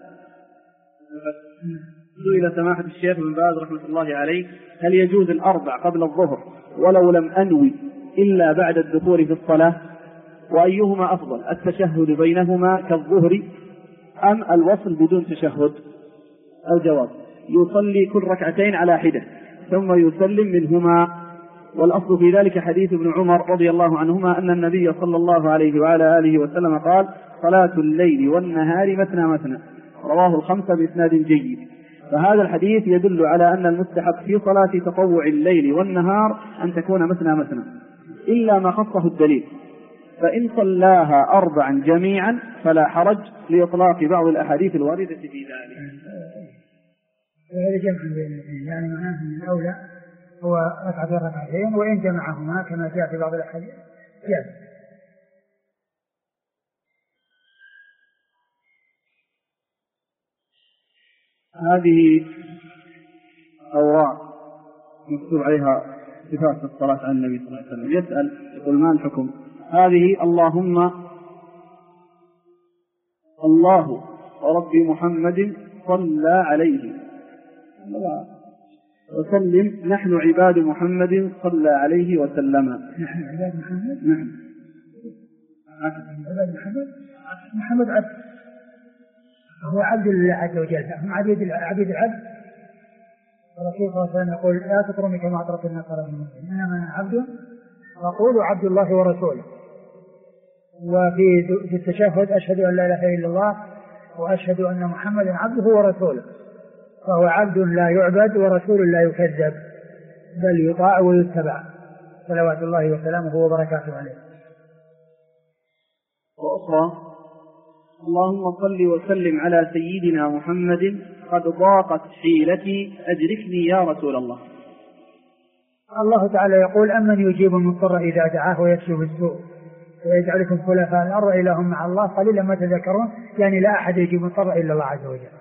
إلى سماحة الشيخ بن باز رحمة الله عليه هل يجوز 4 قبل الظهر ولو لم أنوي إلا بعد الدخول في الصلاة وأيهما أفضل التشهد بينهما كالظهر أم الوصل بدون تشهد؟ الجواب يصلي كل ركعتين على حدة ثم يسلم منهما والأصل في ذلك حديث ابن عمر رضي الله عنهما أن النبي صلى الله عليه وعلى آله وسلم قال صلاة الليل والنهار مثنى مثنى رواه 5 بإسناد جيد. فهذا الحديث يدل على أن المستحب في صلاة تطوع الليل والنهار أن تكون مثنى مثنى إلا ما خصه الدليل فإن صلاها 4 جميعا فلا حرج، لإطلاق بعض الأحاديث الواردة في ذلك. هذا جمع بين الاثنين، يعني معناه أن الأولى هو ركعتين وإن جمعهما كما جاء في بعض الأحاديث جاء. هذه أوراق مكتوب عليها صفات الصلاة على النبي صلى الله عليه وسلم. يسأل يقول: ما الحكم؟ هذه: اللهم الله ورب محمد صلى عليه وسلم، نحن عباد محمد صلى عليه وسلم. نحن عباد محمد؟ نعم. عباد محمد عبد، هو عبد الله عز وجل، هم عبيد العبد. الرسول صلى الله عليه وسلم يقول: لا تطروني كما أطرت النصارى من المسلمين، إنما أنا عبد وأقول عبد الله ورسوله. وفي التشهد: أشهد أن لا إله إلا الله وأشهد أن محمدا عبده ورسوله. فهو عبد لا يعبد ورسول لا يكذب، بل يطاع ويتبع، صلوات الله وسلامه وبركاته عليه. وأخرى: اللهم صل وسلم على سيدنا محمد، قد ضاقت حيلتي أدركني يا رسول الله. الله تعالى يقول: أمن يجيب المضطر إذا دعاه ويكشف السوء ويجعلكم خلفاء الأرض إله مع الله قليلا ما تذكرون. يعني لا أحد يجيب المضطر إلا الله عز وجل.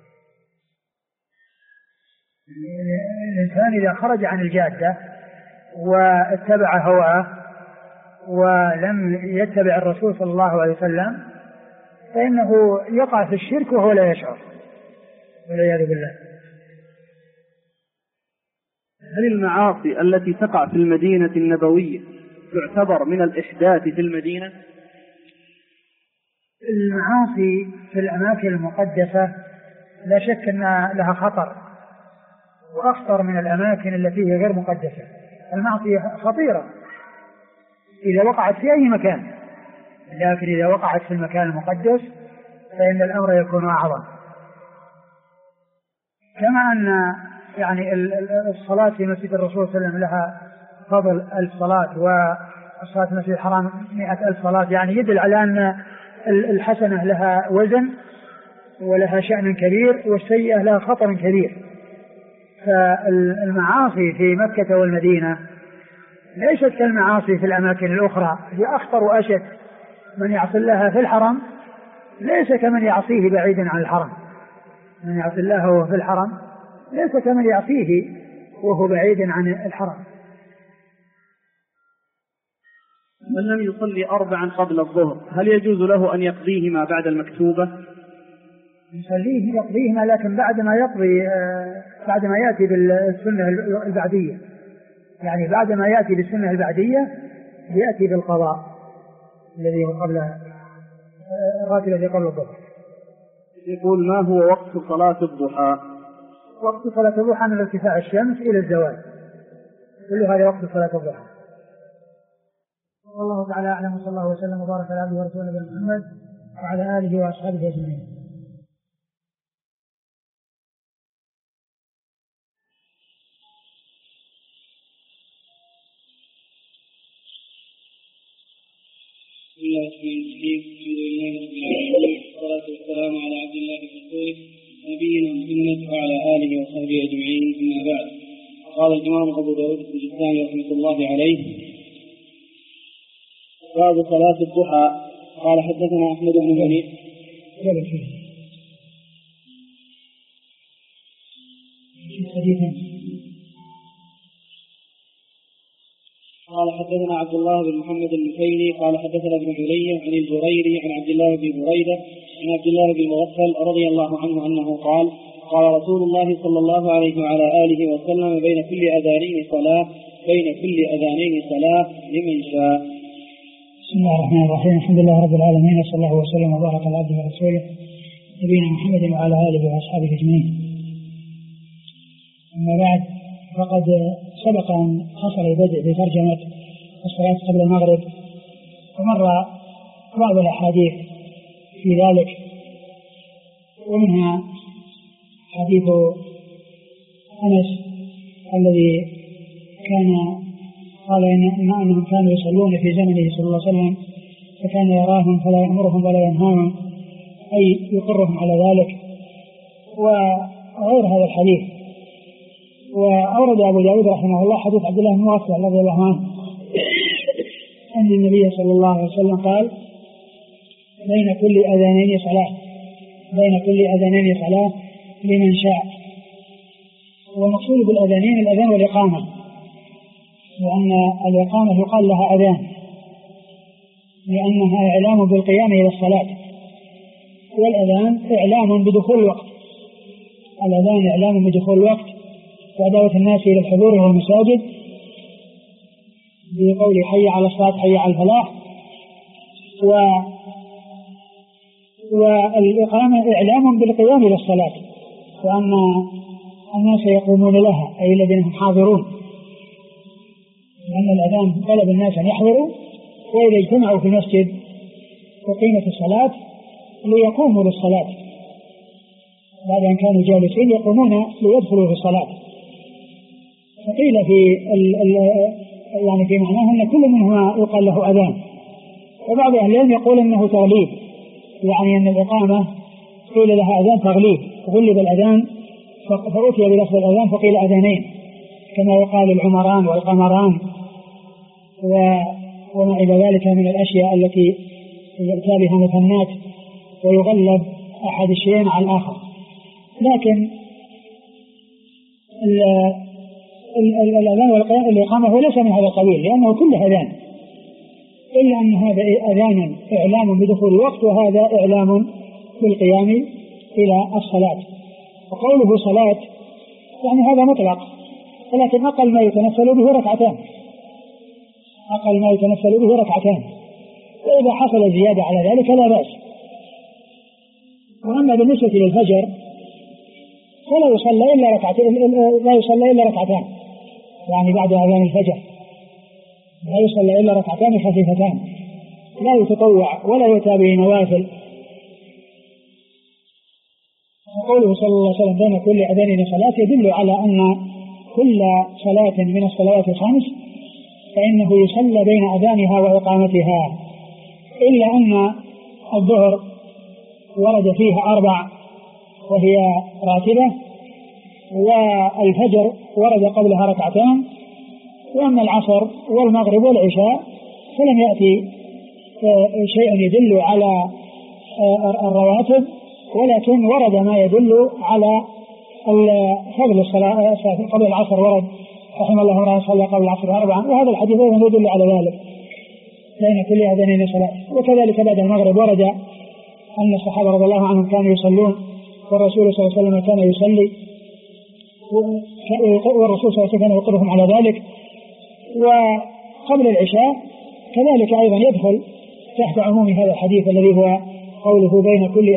الإنسان إذا خرج عن الجادة واتبع هواه ولم يتبع الرسول صلى الله عليه وسلم فإنه يقع في الشرك وهو لا يشعر، والعياذ بالله. هل المعاصي التي تقع في المدينة النبوية تعتبر من الإحداث في المدينة؟ المعاصي في الأماكن المقدسة لا شك أن لها خطر، وأخطر من الأماكن التي هي غير مقدسة. المعصية خطيرة إذا وقعت في أي مكان، لكن إذا وقعت في المكان المقدس فإن الأمر يكون أعظم. كما أن يعني الصلاة في مسجد الرسول صلى الله عليه وسلم لها فضل 1000 صلاة، والصلاة في مسجد الحرام 100,000 صلاة، يعني يدل على أن الحسنة لها وزن ولها شأن كبير، والسيئة لها خطر كبير. فالمعاصي في مكة والمدينة ليست كالمعاصي في الأماكن الأخرى، هي أخطر وأشد. من يعصي الله في الحرم ليس كمن يعصيه بعيدا عن الحرم، من يعصي الله وهو في الحرم ليس كمن يعصيه وهو بعيد عن الحرم. من لم يصلي 4 قبل الظهر هل يجوز له أن يقضيهما بعد المكتوبة؟ يقضيهما، لكن بعد ما يأتي بالسنة البعدية، يعني بعد ما يأتي بالسنة البعدية يأتي بالقضاء الذي هو قبل الراتب الذي قبل الظهر. يقول: ما هو وقت صلاة الضحى؟ وقت صلاة الضحى من ارتفاع الشمس إلى الزوال، كل هذا وقت صلاة الضحى. والله تعالى أعلم، وصلى الله وسلم وبارك على عبده ورسوله محمد وعلى آله وأصحابه أجمعين. والصلاة والسلام على عبد الله ورسوله نبينا محمد وعلى آله وصحبه أجمعين. أما بعد، قال الإمام أبو داود السجستاني رحمة الله عليه: باب صلاة الضحى. قال حدثنا أحمد بن منيع قال حدثنا عبد الله بن محمد النفيلي قال حدثنا ابن علي عن الجريري عن عبد الله بن بريدة عن عبد الله بن مغفل رضي الله عنه أنه قال: قال رسول الله صلى الله عليه وعلى آله وسلم: بين كل أذانين صلاة لمن شاء. بسم الله الرحمن الرحيم، الحمد لله رب العالمين، وصلى الله وسلم وبارك على عبده ورسوله نبينا محمد وعلى آله وأصحابه أجمعين. أما بعد، فقد سبق أن حصل البدء بترجمة الصلاة قبل المغرب، ومر بعض الأحاديث في ذلك، ومنها حديث أنس الذي قال إنهم كانوا يصلون في زمنه صلى الله عليه وسلم فكان يراهم فلا يأمرهم ولا ينهاهم، أي يقرهم على ذلك، وغير هذا الحديث. وأورد أبو داود رحمه الله حديث عبد الله بن مغفل رضي الله عنه أن النبي صلى الله عليه وسلم قال: بين كل أذانين صلاة لمن شاء. والمقصود بالأذانين الأذان والإقامة، وأن الإقامة يقال لها أذان لأنها إعلام بالقيام إلى الصلاة، والأذان إعلام بدخول الوقت. الأذان إعلام بدخول الوقت ودعوة الناس إلى الحضور إلى المساجد بقول حي على الصلاة حي على الفلاح. والإقامة إعلام بالقيام إلى الصلاة، وأن الناس يقومون لها أي الذين هم حاضرون، لأن الأذان طلب الناس أن يحضروا، وإذا اجتمعوا في مسجد وقيمة الصلاة ليقوموا للصلاة بعد أن كانوا جالسين يقومون ليدخلوا في الصلاة. فقيل في معناه أن كل منهما يقال له أذان. وبعض أهل العلم يقول أنه تغليب، يعني أن الإقامة قيل لها أذان تغليب، غلب الأذان فأتي بلفظ الأذان فقيل أذانين، كما يقال العمران والقمران وما إلى ذلك من الأشياء التي يؤتى بها مثنات ويغلب أحد الشيئين على الآخر. لكن الأذان والإقامة هو ليس من هذا القبيل، لأنه كله أذان، إلا أن هذا أذان إعلام بدخول الوقت، وهذا إعلام بالقيام إلى الصلاة. وقوله صلاة يعني هذا مطلق، ولكن أقل ما يتنفل به ركعتان، وإذا حصل زيادة على ذلك لا بأس. وأما بالنسبة للفجر فلا يصلى إلا ركعتان، يعني بعد أذان الفجر لا يصلى إلا ركعتان خفيفتان، لا يتطوع ولا يتابع نوافل. وقوله صلى الله عليه وسلم بين كل أذان صلاة يدل على أن كل صلاة من الصلوات الخمس فإنه يصلى بين أذانها وإقامتها، إلا أن الظهر ورد فيها 4 وهي راتبة، والفجر ورد قبلها ركعتان، وأما العصر والمغرب والعشاء فلم يأتي شيء يدل على الرواتب، ولكن ورد ما يدل على فضل الصلاة. قبل العصر ورد رحمه الله امرأة صلى قبل العصر 4، وهذا الحديث يدل على ذلك بين كل أذانين صلاة. وكذلك بعد المغرب ورد أن الصحابة رضي الله عنهم كانوا يصلون، والرسول صلى الله عليه وسلم كان يصلي، والرسول صلى الله عليه وسلم كان يوقفهم على ذلك. وقبل العشاء كذلك أيضا يدخل تحت عموم هذا الحديث الذي هو قوله بين كل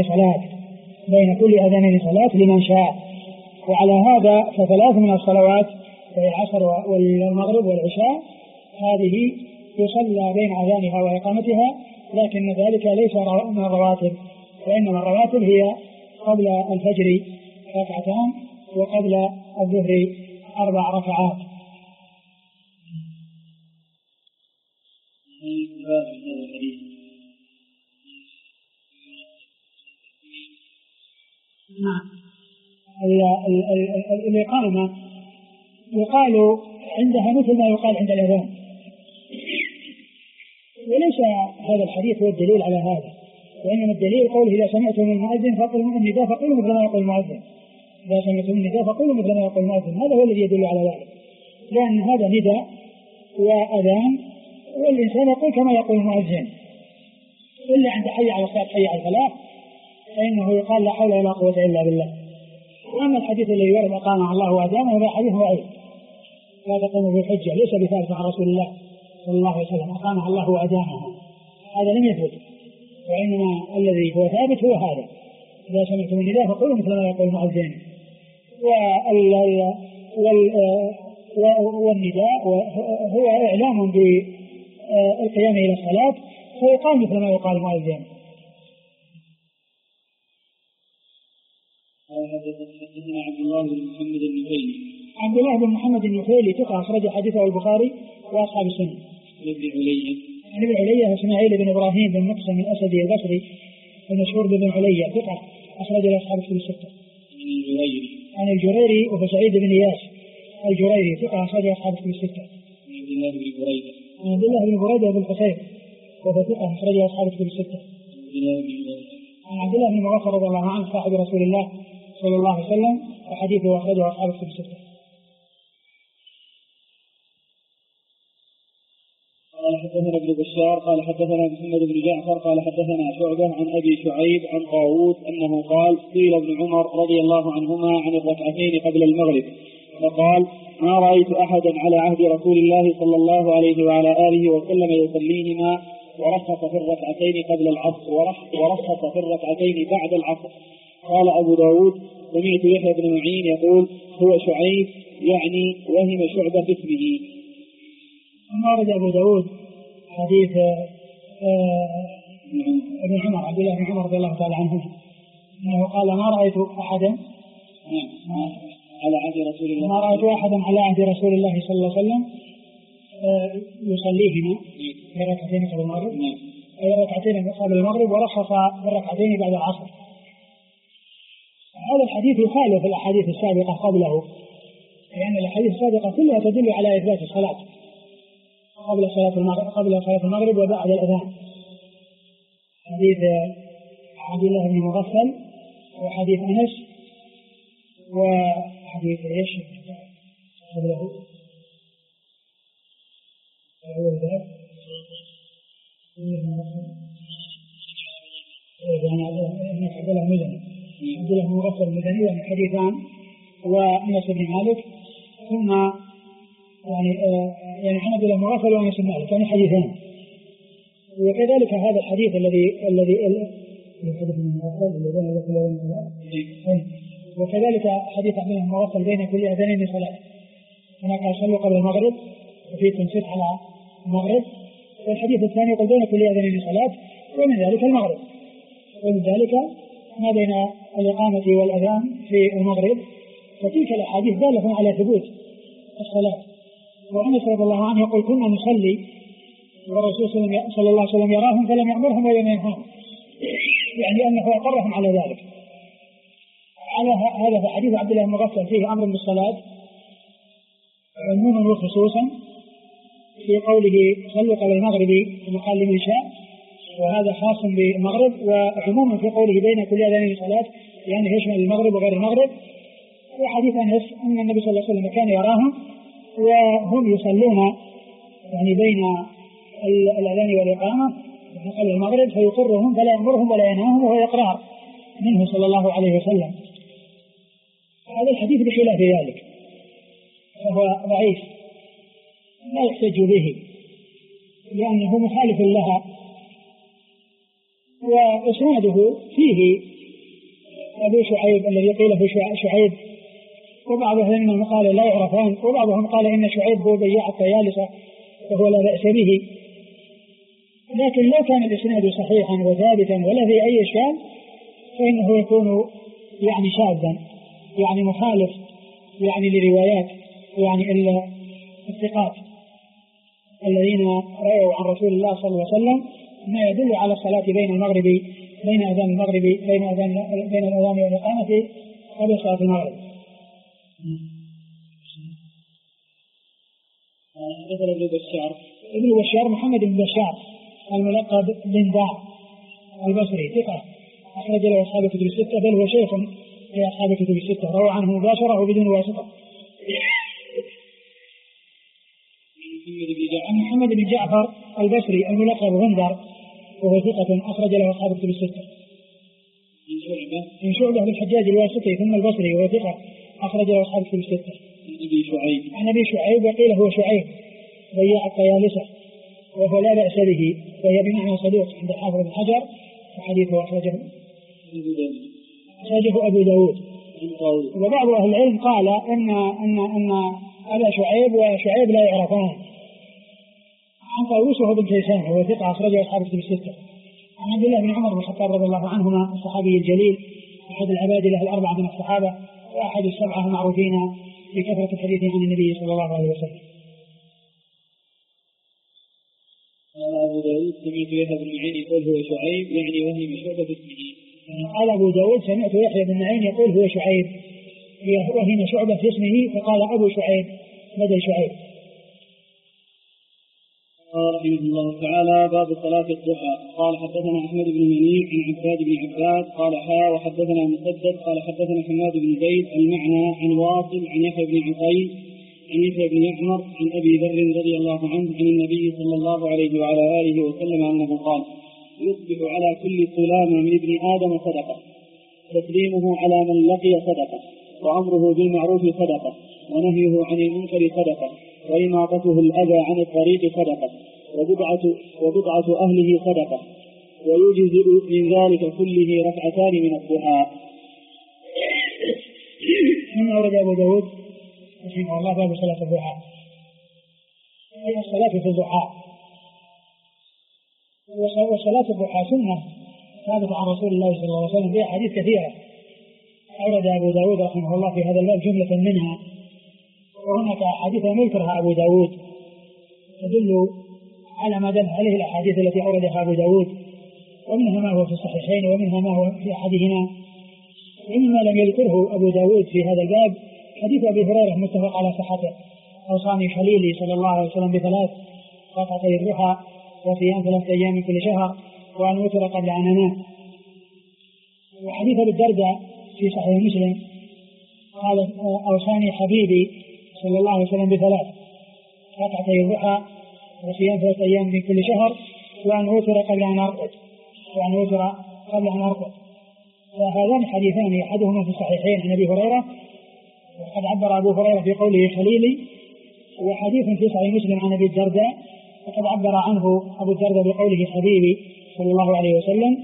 أذانين صلاة لمن شاء. وعلى هذا فثلاث من الصلوات العصر والمغرب والعشاء هذه يصلى بين أذانها وإقامتها، لكن ذلك ليس من الرواتب، وإنما الرواتب هي قبل الفجر ركعتان وقبل الظهر 4 ركعات. الإقامة يقال عندها مثل ما يقال عند الأذان، وليس هذا الحديث هو الدليل على هذا، وإنما الدليل قوله إذا سمعتم المؤذن فقولوا النداء فقولوا مثل ما يقول المؤذن، إذا سمعتم النداء فقولوا مثل ما يقول المؤذن. هذا هو الذي يدل على ذلك، لأن هذا نداء وأذان، والإنسان يقول كما يقول المؤذن، إلا عند حي على الصلاة حي على الفلاح فإنه يقال لا حول ولا قوة إلا بالله. وأما الحديث الذي يرد أقامه الله وأدامه هذا حديث ضعيف لا تقوم بالحجة، ليس بثابت عن رسول الله صلى الله عليه وسلم أقامه الله وأدامه، هذا لم يثبت، وإنما الذي هو ثابت هو هذا إذا سمعتم النداء فقولوا مثل ما يقول المؤذن. والنداء هو إعلام بالقيام إلى الصلاة فيقال مثل ما يقال المؤذن. عبد الله بن محمد النفيلي ثقة أخرج حديثه البخاري وأصحاب السنة. عن ابن علية إسماعيل بن إبراهيم بن مقسم الأسدي البصري المشهور بابن علية ثقة أخرج له أصحاب الكتب الستة. عن الجريري وهو سعيد بن إياس الجريري ثقة أخرج له أصحاب الكتب الستة. عن عبد الله بن بريدة بن الحصين وهو ثقة أخرج له أصحاب الكتب الستة. عن عبد الله بن مغفر رضي الله عنه صاحب رسول الله صلى الله عليه وسلم وحديثه أخرجه أصحاب الكتب الستة. قال حدثنا ابن بشار قال حدثنا محمد بن جعفر قال حدثنا شعبة عن أبي شعيب عن طاووس أنه قال قيل ابن عمر رضي الله عنهما عن الركعتين قبل المغرب فقال ما رأيت أحدا على عهد رسول الله صلى الله عليه وعلى آله وسلم يصليهما ورخص في الركعتين قبل العصر ورخص في الركعتين بعد العصر. قال أبو داود سمعت يحيى بن معين يقول هو شعيب يعني وهم شعبة في اسمه. أورد أبو داود حديث ابن عمر عبد الله بن عمر رضي الله تعالى عنه أنه قال ما رأيت أحدا على عهد رسول الله ما رأيت أحدا على عهد رسول الله صلى الله عليه وسلم يصليهما في ركعتين قبل المغرب أي ركعتين قبل المغرب ورخص بالركعتين بعد العصر. هذا الحديث يخالف الأحاديث السابقة قبله لأن الأحاديث السابقة كلها تدل على إثبات الصلاة قبل صلاة المغرب وبعد الأذان. حديث عبد الله بن مغفل وحديث أنس وحديث ايش قبله أول ذلك عبد الله بن مغفل المدني يعني حديثان وأنس بن مالك ثم يعني عن عبد الله بن مغفل وأنس بن مالك يعني حديثان. وكذلك هذا الحديث وكذلك حديث عبد الله بن مغفل بين كل أذانين صلاة هناك صلوا قبل المغرب وفيكم ست على المغرب والحديث الثاني يقول بين كل أذانين صلاة ومن ذلك المغرب ومن ذلك ما بين الإقامة والأذان في المغرب. فتلك الأحاديث دالة على ثبوت الصلاة. وأنس رضي الله عنه يقول كنا نصلي والرسول صلى الله عليه وسلم يراهم فلم يأمرهم ولم ينهاهم يعني أنه أقرهم على ذلك. على هذا في حديث عبد الله بن مغفل فيه أمر بالصلاة عموما وخصوصا في قوله صلوا قبل المغرب وقال لمن شاء وهذا خاص بالمغرب وعموما في قوله بين كل أذانين صلاة يعني يشمل المغرب وغير المغرب. وحديث أنس أن النبي صلى الله عليه وسلم كان يراهم وهم يصلون يعني بين الأذان والإقامة قبل المغرب فيقرهم فلا يأمرهم ولا ينهاهم وهو إقرار منه صلى الله عليه وسلم. هذا الحديث بخلاف ذلك فهو ضعيف لا يحتج به لأنه مخالف لها وإسناده فيه أبو شعيب الذي قيل في شعيب وبعضهم قال لا يعرفان وبعضهم قال إن شعيب هو بياع الطيالسة وهو لا بأس به. لكن لو كان الإسناد صحيحا وثابتا ولا في أي إشكال فإنه يكون يعني شاذا يعني مخالف يعني لروايات يعني الثقات الذين رأوا عن رسول الله صلى الله عليه وسلم ما يدل على الصلاة بين أذان المغرب بين الأذان والإقامة قبل صلاة المغرب. ابن بشار محمد بن بشار الملقب بن دار البصري ثقة أخرج له أصحاب الكتب الستة بل هو شيخ في أصحاب الكتب الستة روى عنه مباشرة وبدون واسطة. محمد بن جعفر البصري الملقب غندر وهو ثقة أخرج له أصحاب الكتب الستة. من شعبة بن الحجاج الواسطي ثم البصري وهو ثقة أخرج له أصحاب الكتب الستة. عن أبي شعيب وقيل هو شعيب بياع الطيالسة وهو لا بأس به وهي بمعنى صدوق عند حافظ بن حجر وحديثه أخرجه أبو داود. وبعض أهل العلم قال أن أبا شعيب وشعيب لا يعرفان. عن طاووس وهو بن كيسان وهو ثقة أخرجه أصحاب الكتب الستة. عن عبد الله بن عمر بن الخطاب رضي الله عنهما الصحابي الجليل أحد العبادلة الأربعة من الصحابة وأحد السبعة المعروفين بكثرة الحديث عن النبي صلى الله عليه وسلم. قال أبو داود سمعت يحيى بن معين يقول هو شعيب يعني وهم شعبة اسمه. قال أبو داود سمعت يحيى بن معين يقول هو شعيب وهم شعبة في اسمه فقال أبو شعيب بدل شعيب. قال رحمه الله تعالى باب صلاة الضحى. قال حدثنا أحمد بن منيع عن عباد بن عباد قال وحدثنا مسدد قال حدثنا حماد بن زيد المعنى عن واصل عن يحيى بن عقيل عن يحيى بن يعمر عن أبي ذر رضي الله عنه عن النبي صلى الله عليه وعلى آله وسلم أنه قال يصبح على كل سلامة من ابن آدم صدقة تسليمه على من لقي صدقة وأمره بالمعروف صدقة ونهيه عن المنكر صدقة وإماطته الأذى عن الطريق صدقة وبضعة أهله صدقة ويجزئ من ذلك كله ركعتان من الضحى. من أورد أبو داود رحمه الله باب صلاة الضحى. أي الصلاة في الضحى وصلاة الضحى سنة ثابتة عن رسول الله صلى الله عليه وسلم فيها حديث كثيرة. أورد أبو داود رحمه الله في هذا الباب جملة منها وهناك أحاديث لم يذكرها أبو داود تدل على ما دل عليه الأحاديث التي أوردها أبو داود ومنها ما هو في الصحيحين ومنها ما هو في أحدهما ومما لم يذكره أبو داود في هذا الباب حديث أبي هريرة متفق على صحته أوصاني خليلي صلى الله عليه وسلم بثلاث ركعتي الضحى وصيام 3 أيام من كل شهر وأن أوتر قبل أن أنام. وحديث أبي الدرداء في صحيح مسلم قال أوصاني حبيبي صلى الله عليه وسلم بثلاث ركعتي الضحى وصيام 3 أيام من كل شهر وأن أوتر قبل أن أرقد وهذان حديثان أحدهما في الصحيحين عن أبي هريرة وقد عبر أبو هريرة في قوله خليلي وحديث في صحيح مسلم عن أبي الدرداء وقد عبر عنه أبو الدرداء بقوله حبيبي صلى الله عليه وسلم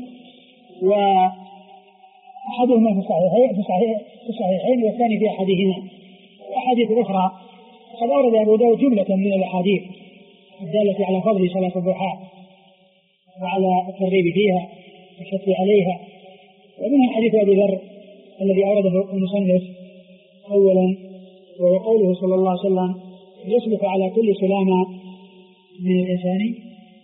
وأحدهما في الصحيحين والثاني في أحدهما. وأحاديث أخرى قد أورد أبو داود جملة من الأحاديث الدالة على فضل صلاة الضحى وعلى الترغيب فيها والحث عليها ومنها حديث أبي ذر الذي أورده المصنف أولا وهو قوله صلى الله عليه وسلم يصبح على كل سلامة من الإنسان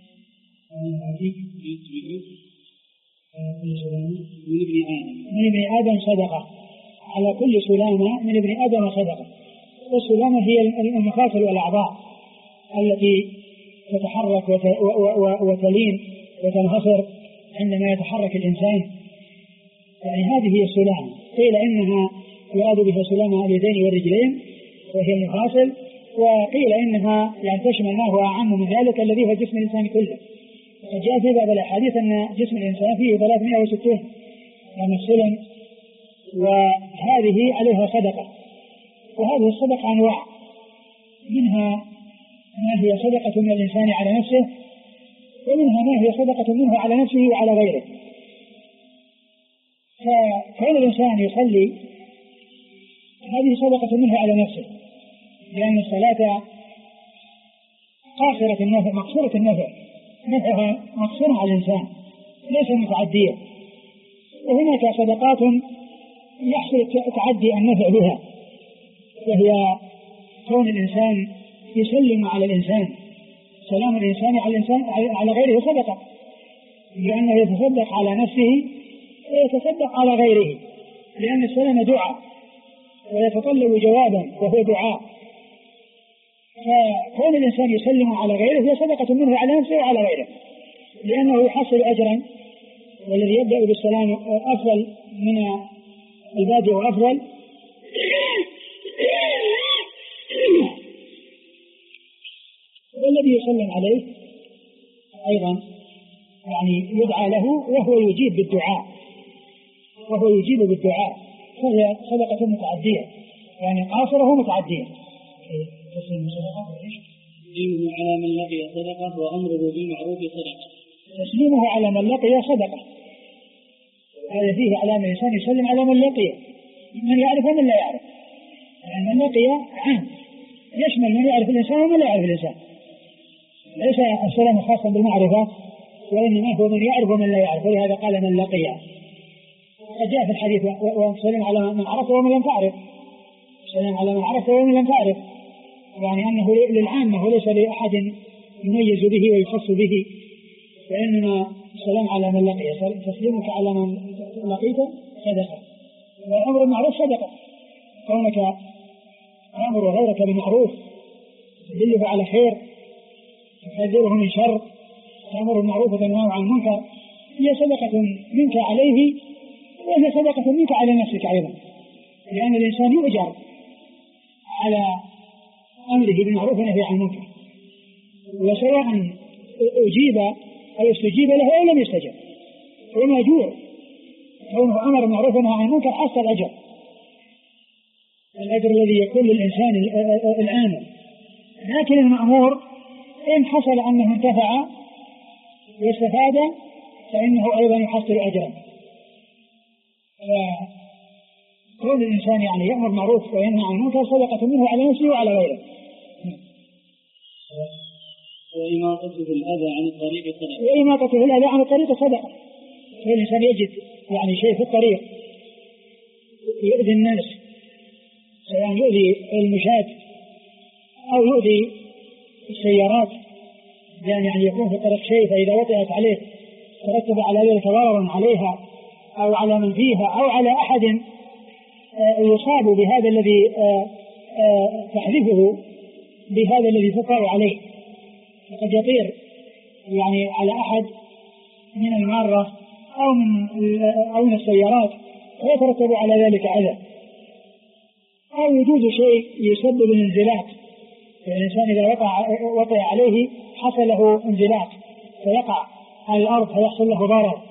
من ابن آدم صدقة على كل سلامة من ابن آدم صدقة. والسلامة هي المفاصل والأعضاء التي تتحرك وتلين وتنحصر عندما يتحرك الإنسان يعني هذه هي السلامة. قيل إنها يراد بها سلامة اليدين والرجلين وهي المفاصل وقيل إنها يعني تشمل ما هو أعم من ذلك الذي هو جسم الإنسان كله. جاء في بعض الأحاديث أن جسم الإنسان فيه 360 يعني السلم وهذه عليها صدقة وهذه الصدقة أنواع منها ما هي صدقة من الإنسان على نفسه ومنها ما هي صدقة منه على نفسه وعلى غيره. فكون الإنسان يصلي هذه صدقة منه على نفسه لأن الصلاة قاصرة النفع مقصورة النفع نفعها مقصورة على الإنسان ليس متعدية. وهناك صدقات يحصل تعدي النفع بها وهي كون الإنسان يسلم على الإنسان سلام الإنسان على غيره صدقة لأنه يتصدق على نفسه ويتصدق على غيره لأن السلام دعاء ويتطلب جوابا وهو دعاء. فكون الإنسان يسلم على غيره هي صدقة منه على نفسه وعلى غيره لأنه يحصل أجرا والذي يبدأ بالسلام أفضل من البادئ وأفضل والذي يسلم عليه أيضا يعني يدعى له وهو يجيب بالدعاء فهي صدقة متعدية يعني قاصرة متعدية. تسليمه على من لقي صدقة وأمره بالمعروف صدقة. تسليمه على من لقي صدقة هذا فيه علامة الإنسان يسلم على من لقي من يعرف ومن لا يعرف يعني من لقي عام يشمل من يعرف الإنسان ومن لا يعرف الإنسان ليس السلام خاصا بالمعرفة وإنما هو من يعرف ومن لا يعرف ولهذا قال من لقي. جاء في الحديث وسلم على من عرف ومن لم تعرف سلم على من عرف ومن لم تعرف يعني أنه للعامة وليس لأحد يميز به ويخص به، فإنما السلام على من لقيه، تسليمك على من لقيته صدقة، والأمر بالمعروف صدقة، كونك تأمر غيرك بالمعروف تدله على خير، تحذره من شر، تأمر بالمعروف وتنهى عن المنكر، هي صدقة منك عليه، وهي صدقة منك على نفسك أيضا، لأن الإنسان يؤجر على أمره بالمعروف والنهي عن المنكر، وسواء أجيب أو استجيب له أو لم يستجب، فهو أجور، كونه أمر بالمعروف والنهي عن المنكر حصل الأجر الذي يكون للإنسان الآمر. لكن المأمور إن حصل أنه انتفع واستفاد فإنه أيضا يحصل أجرا. كل الإنسان يعني يأمر بالمعروف وينهى عن المنكر صدقة منه على نفسه وعلى غيره. وإماطته الأذى عن الطريق صدقة. وإماطته الأذى عن الطريق صدقة. فالإنسان يجد يعني شيء في الطريق يؤذي الناس، سواء يؤذي المشاة أو يؤذي السيارات، يعني يكون في الطريق شيء فإذا وطئت عليه ترتب على ذلك ضرر عليها أو على من فيها أو على أحد يصاب بهذا الذي تحذفه بهذا الذي تقع عليه، فقد يطير يعني على أحد من المارة أو من السيارات ويترتب على ذلك أذى، أو وجود شيء يسبب الانزلاق، الإنسان إذا وقع عليه حصل له انزلاق فيقع على الأرض فيحصل له ضرر.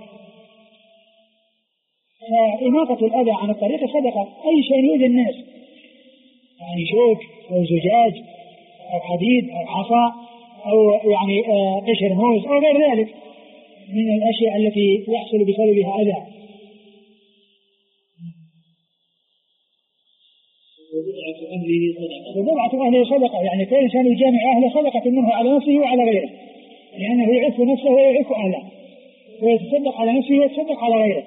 فإماطة الأذى عن الطريق صدقة، أي شيء يؤذي الناس، يعني شوك أو زجاج أو حديد أو حصى أو يعني قشر موز أو غير ذلك من الأشياء التي يحصل بسببها أذى. وبضعة أهله صدقة، يعني كل إنسان يجامع أهله صدقة منه على نفسه وعلى غيره، لأنه يعف نفسه ويعف أهله، ويتصدق على نفسه ويتصدق على غيره.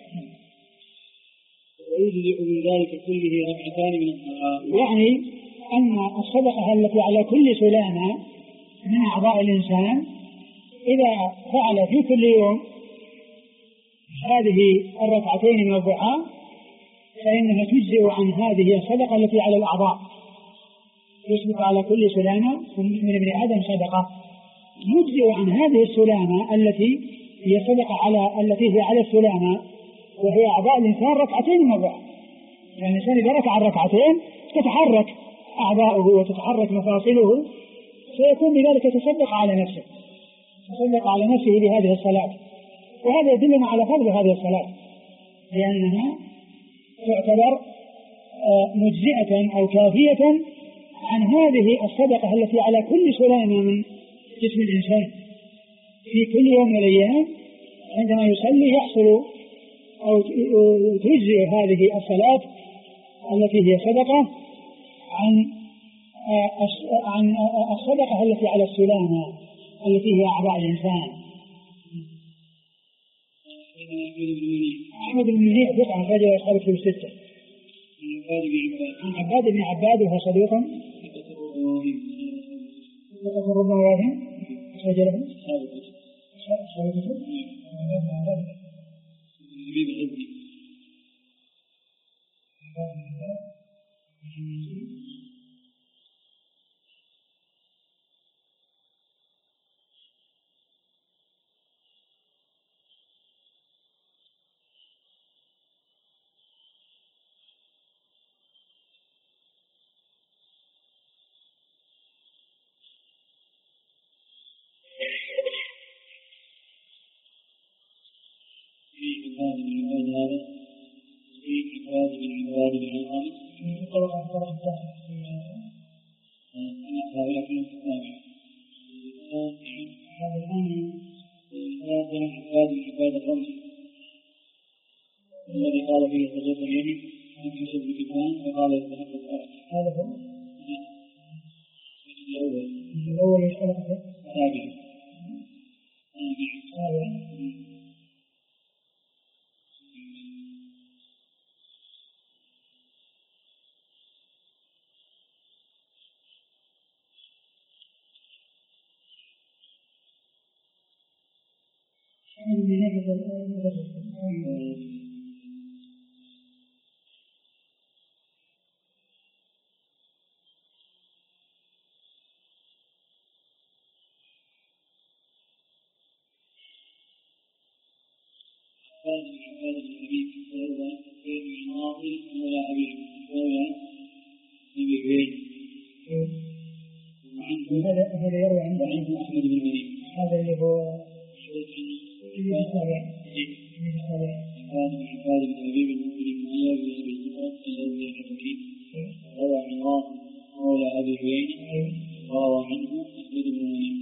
ويجزئ من ذلك كله ركعتان من الصلاة، يعني أن الصدقة التي على كل سلامة من أعضاء الإنسان إذا فعل في كل يوم هذه الركعتين من الضحى فإنها تجزئ عن هذه الصدقة التي على الأعضاء. يسبق على كل سلامة من ابن آدم صدقة، يجزئ عن هذه السلامة التي هي صدقة التي هي على السلامة وهي أعضاء الإنسان ركعتين من الضحى. يعني الإنسان إذا ركع الركعتين تتحرك أعضاؤه وتتحرك مفاصله، فيكون بذلك تصدق على نفسه، تصدق على نفسه بهذه الصلاة. وهذا يدلنا على فضل هذه الصلاة، لأنها تعتبر مجزئة أو كافية عن هذه الصدقة التي على كل سلامة من جسم الإنسان. في كل يوم من الأيام عندما يصلي يحصل أو تجزئ هذه الصلاة التي هي صدقة عن الصدقة التي على السلامة التي هي أعضاء الإنسان. أحمد بن منيع ثقة أخرجه أصحاب الكتب الستة. عن عباد بن عباد وهو صديق ثقة ربما واهم أخرج له الذي قال فيه صديق اليمين عن حسب الكتاب وقال هذا هو الأول الثابت هذا يروي عن أحمد بن منيع، هذا اللي هو روى عمران مولى أبي عيينة روى عنه أحمد بن منيع.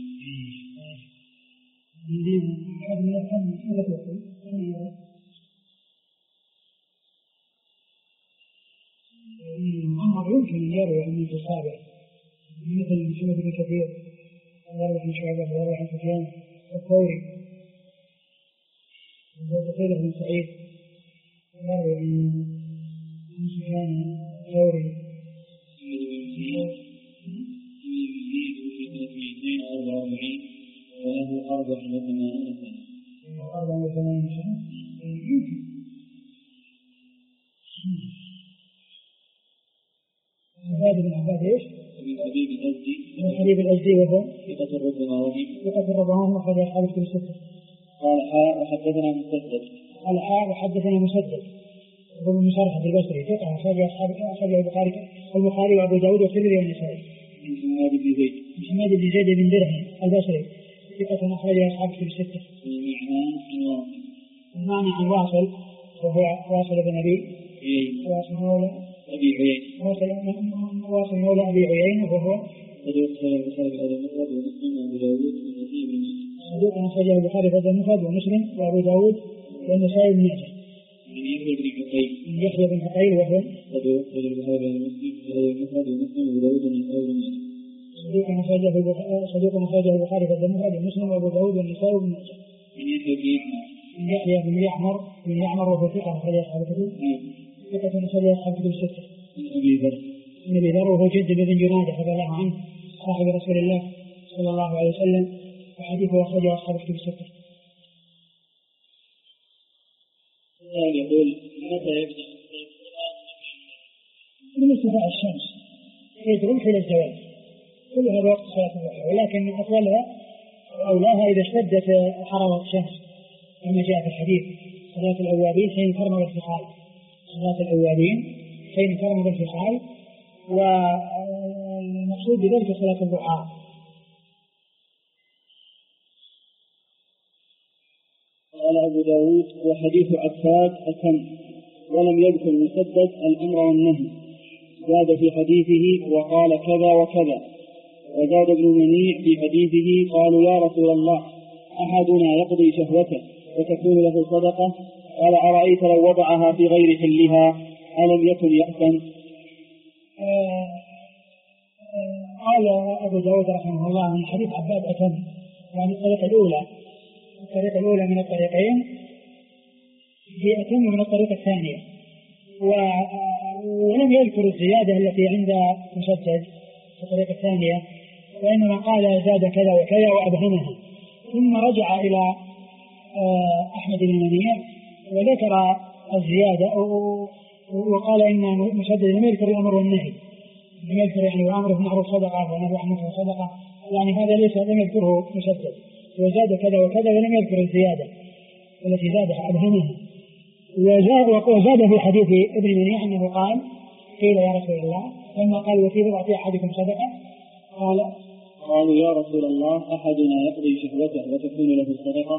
عمر يمكن أن يروي عن الصحابة مثل محمد بن كثير يروي عن شعبة ويروي عن سفيان الثوري وقتيبة بن سعيد يروي عن سفيان الثوري وله 84 سنة. هذا بن عباس ايش؟ ابن حبيب الأزدي. ابن حبيب الأزدي وهو ثقة الرباني. ثقة الرباني أخرج أصحاب الكتب الستة. قال وحدثنا مسدد. قال وحدثنا مسدد وهو من مصرف البصري ثقة أخرج البخاري وأبو داود والترمذي والنسائي. محمد بن زيد بن درهم البصري ثقة أخرج أصحاب الكتب الستة. المعنى عن واصل وهو واصل بن أبي واصل مولى أبي عيينة. واصل مولى أبي عيينة وهو صدوق أخرج البخاري في الأدب المفرد ومسلم وأبو داود والنسائي بن ماجه. صدوق أخرج البخاري في الأدب المفرد ومسلم وأبو داود والنسائي بن ماجه. يحيى بن عقيل وهو صدوق أخرج البخاري في الأدب المفرد ومسلم وأبو داود والنسائي بن ماجه. صدوق أخرج البخاري في الأدب المفرد ومسلم وأبو داود والنسائي بن ماجه. يحيى بن يعمر وهو ثقة أخرج أصحاب الكتب. ثقة أخرج أصحاب الكتب الستة. من أبي ذر وهو جد بن جنادة رضي الله عنه صاحب رسول الله صلى الله عليه وسلم وحديثه أخرجه أصحاب الكتب الستة. يقول متى يبدأ من ارتفاع الشمس يدرك إلى الزوال كل هذا وقت صلاة الضحى، ولكن أطولها أولاها إذا اشتدت حرارة الشمس كما جاء في الحديث صلاة الأوابين حين ترمض الفصال. صلاة الأوابين حين ترمض الفصال، والمقصود بذلك صلاة الضحى. قال أبو داود وحديث عفاد أتم ولم يذكر مسدد الأمر والنهي، زاد في حديثه وقال كذا وكذا. وزاد ابن منيع في حديثه قالوا يا رسول الله أحدنا يقضي شهوته وتكون له صدقة، قال أرأيت لو وضعها في غير حلها ألم يكن يأثم؟ قال أبو داود رحمه الله من حديث عباد أتم، يعني الطريقة الأولى من الطريقين هي أتم من الطريقة الثانية، ولم يذكر الزيادة التي عند مسدد في الطريقة الثانية، وإنما قال زاد كذا وكذا وأبهمها، ثم رجع إلى أحمد بن منيع وذكر الزيادة وقال إن مسدد لم يذكر الأمر والنهي، لم يذكر يعني وأمر بالمعروف صدقة ونهي عن المنكر صدقة، يعني هذا ليس لم يذكره مسدد، وزاد كذا وكذا ولم يذكر الزيادة التي زادها أبهمها. وزاد في حديث ابن منيع أنه قال قيل يا رسول الله لما قال وفي بضعة أحدكم صدقة قالوا يا رسول الله أحدنا يقضي شهوته وتكون له صدقة،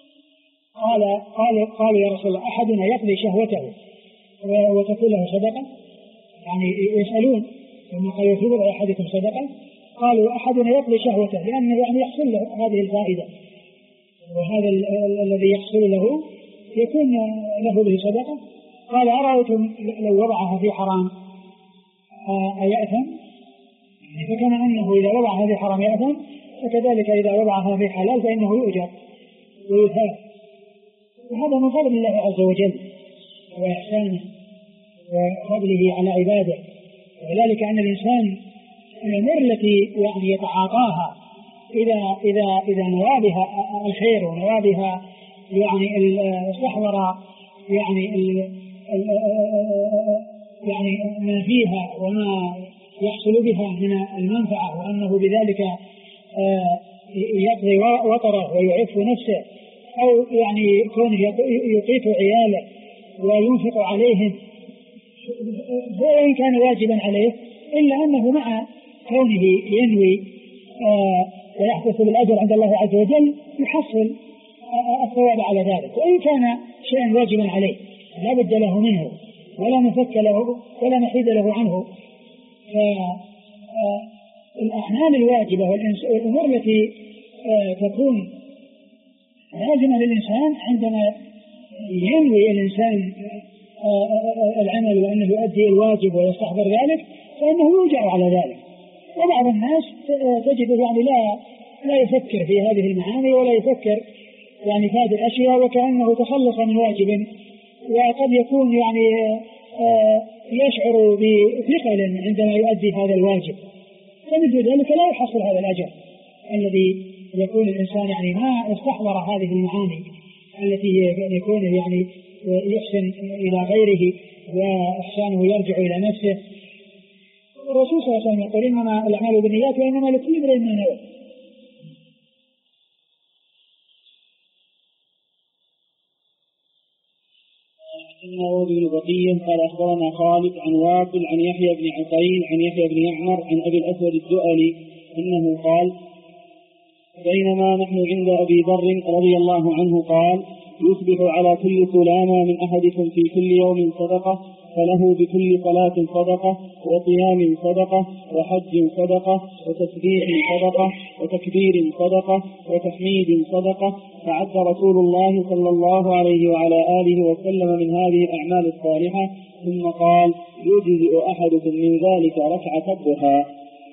قالوا يا رسول الله أحدنا يقضي شهوته وتكون له صدقة، يعني يسألون لما قال وفي بضعة أحدكم صدقة قالوا أحدنا يقضي شهوته لأنه يعني يحصل له هذه الفائدة، وهذا الذي يحصل له يكون له به صدقة. قال أرأيتم لو وضعها في حرام أيأثم؟ فكما أنه إذا وضعها في حرام يأثم، فكذلك إذا وضعها في حلال فإنه يؤجر ويثاب، وهذا من فضل الله عز وجل وإحسانه وفضله على عباده. وذلك أن الإنسان الأمور التي يعني يتعاطاها إذا نوى بها الخير ونوى بها يعني استحضر يعني ما فيها وما يحصل بها من المنفعة، وأنه بذلك يقضي وطره ويعف نفسه، أو يعني كونه يقيت عياله وينفق عليهم، وإن كان واجبا عليه، إلا أنه مع كونه ينوي ويحدث بالأجر عند الله عز وجل يحصل الثواب على ذلك، وإن كان شيئا واجبا عليه لا بد له منه ولا مفك له ولا محيد له عنه. فالأعمال الواجبة والأمور التي تكون لازمة للإنسان عندما ينوي الإنسان العمل وأنه يؤدي الواجب ويستحضر ذلك فإنه يوجع على ذلك. وبعض الناس تجد يعني لا يفكر في هذه المعاني ولا يفكر يعني في هذه الأشياء، وكأنه تخلص من واجب، وقد يكون يعني يشعر بثقل عندما يؤدي هذا الواجب، فمثل ذلك لا يحصل هذا الأجر الذي يكون الإنسان يعني ما استحضر هذه المعاني التي يكون يعني يحسن إلى غيره وإحسانه يرجع إلى نفسه. الرسول صلى الله عليه وسلم يقول إنما الأعمال بالنيات وإنما لكل امرئ ما نوى. حدثنا بن بقية قال أخبرنا خالد عن واصل عن يحيى بن عقيل عن يحيى بن يعمر عن أبي الأسود الدؤلي أنه قال بينما نحن عند أبي ذر رضي الله عنه قال يصبح على كل سلامة من أحدكم في كل يوم صدقة، فله بكل صلاة صدقة، وصيام صدقة، وحج صدقة، وتسبيح صدقة، وتكبير صدقة، وتحميد صدقة. فعد رسول الله صلى الله عليه وعلى آله وسلم من هذه الأعمال الصالحة، ثم قال يجزئ أحدكم من ذلك ركعة الضحى.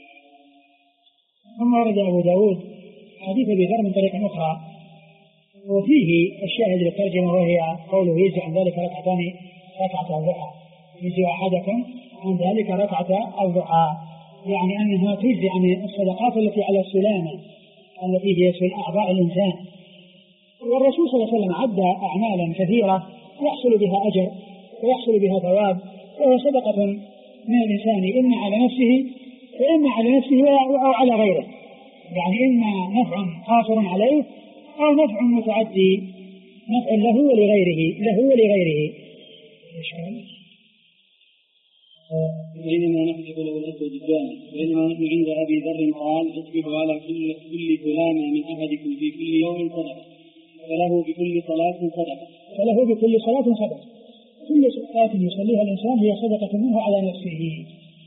ثم ورد أبو داود حديث أبي ذر من طريق أخرى، وفيه الشاهد للترجمة وهي قوله يجزئ عن ذلك ركعة الضحى، يجزئ أحدكم عن ذلك ركعة الضحى، يعني أنها تجزئ عن الصدقات التي على السلامة التي هي في أعضاء الإنسان. والرسول صلى الله عليه وسلم عد أعمالا كثيرة يحصل بها أجر ويحصل بها ثواب، وهي صدقة من الإنسان إما على نفسه وإما على نفسه أو على غيره، يعني إما نفع قاصر عليه أو نفع متعدي، نفع له ولغيره. بينما نحن يقول الأسود الدؤلي بينما نحن عند أبي ذر قال يصبح على كل سلامة من أحدكم في كل يوم صدقة، فله بكل صلاة صدقة، كل صلاة يصليها الإنسان هي صدقة منه على نفسه،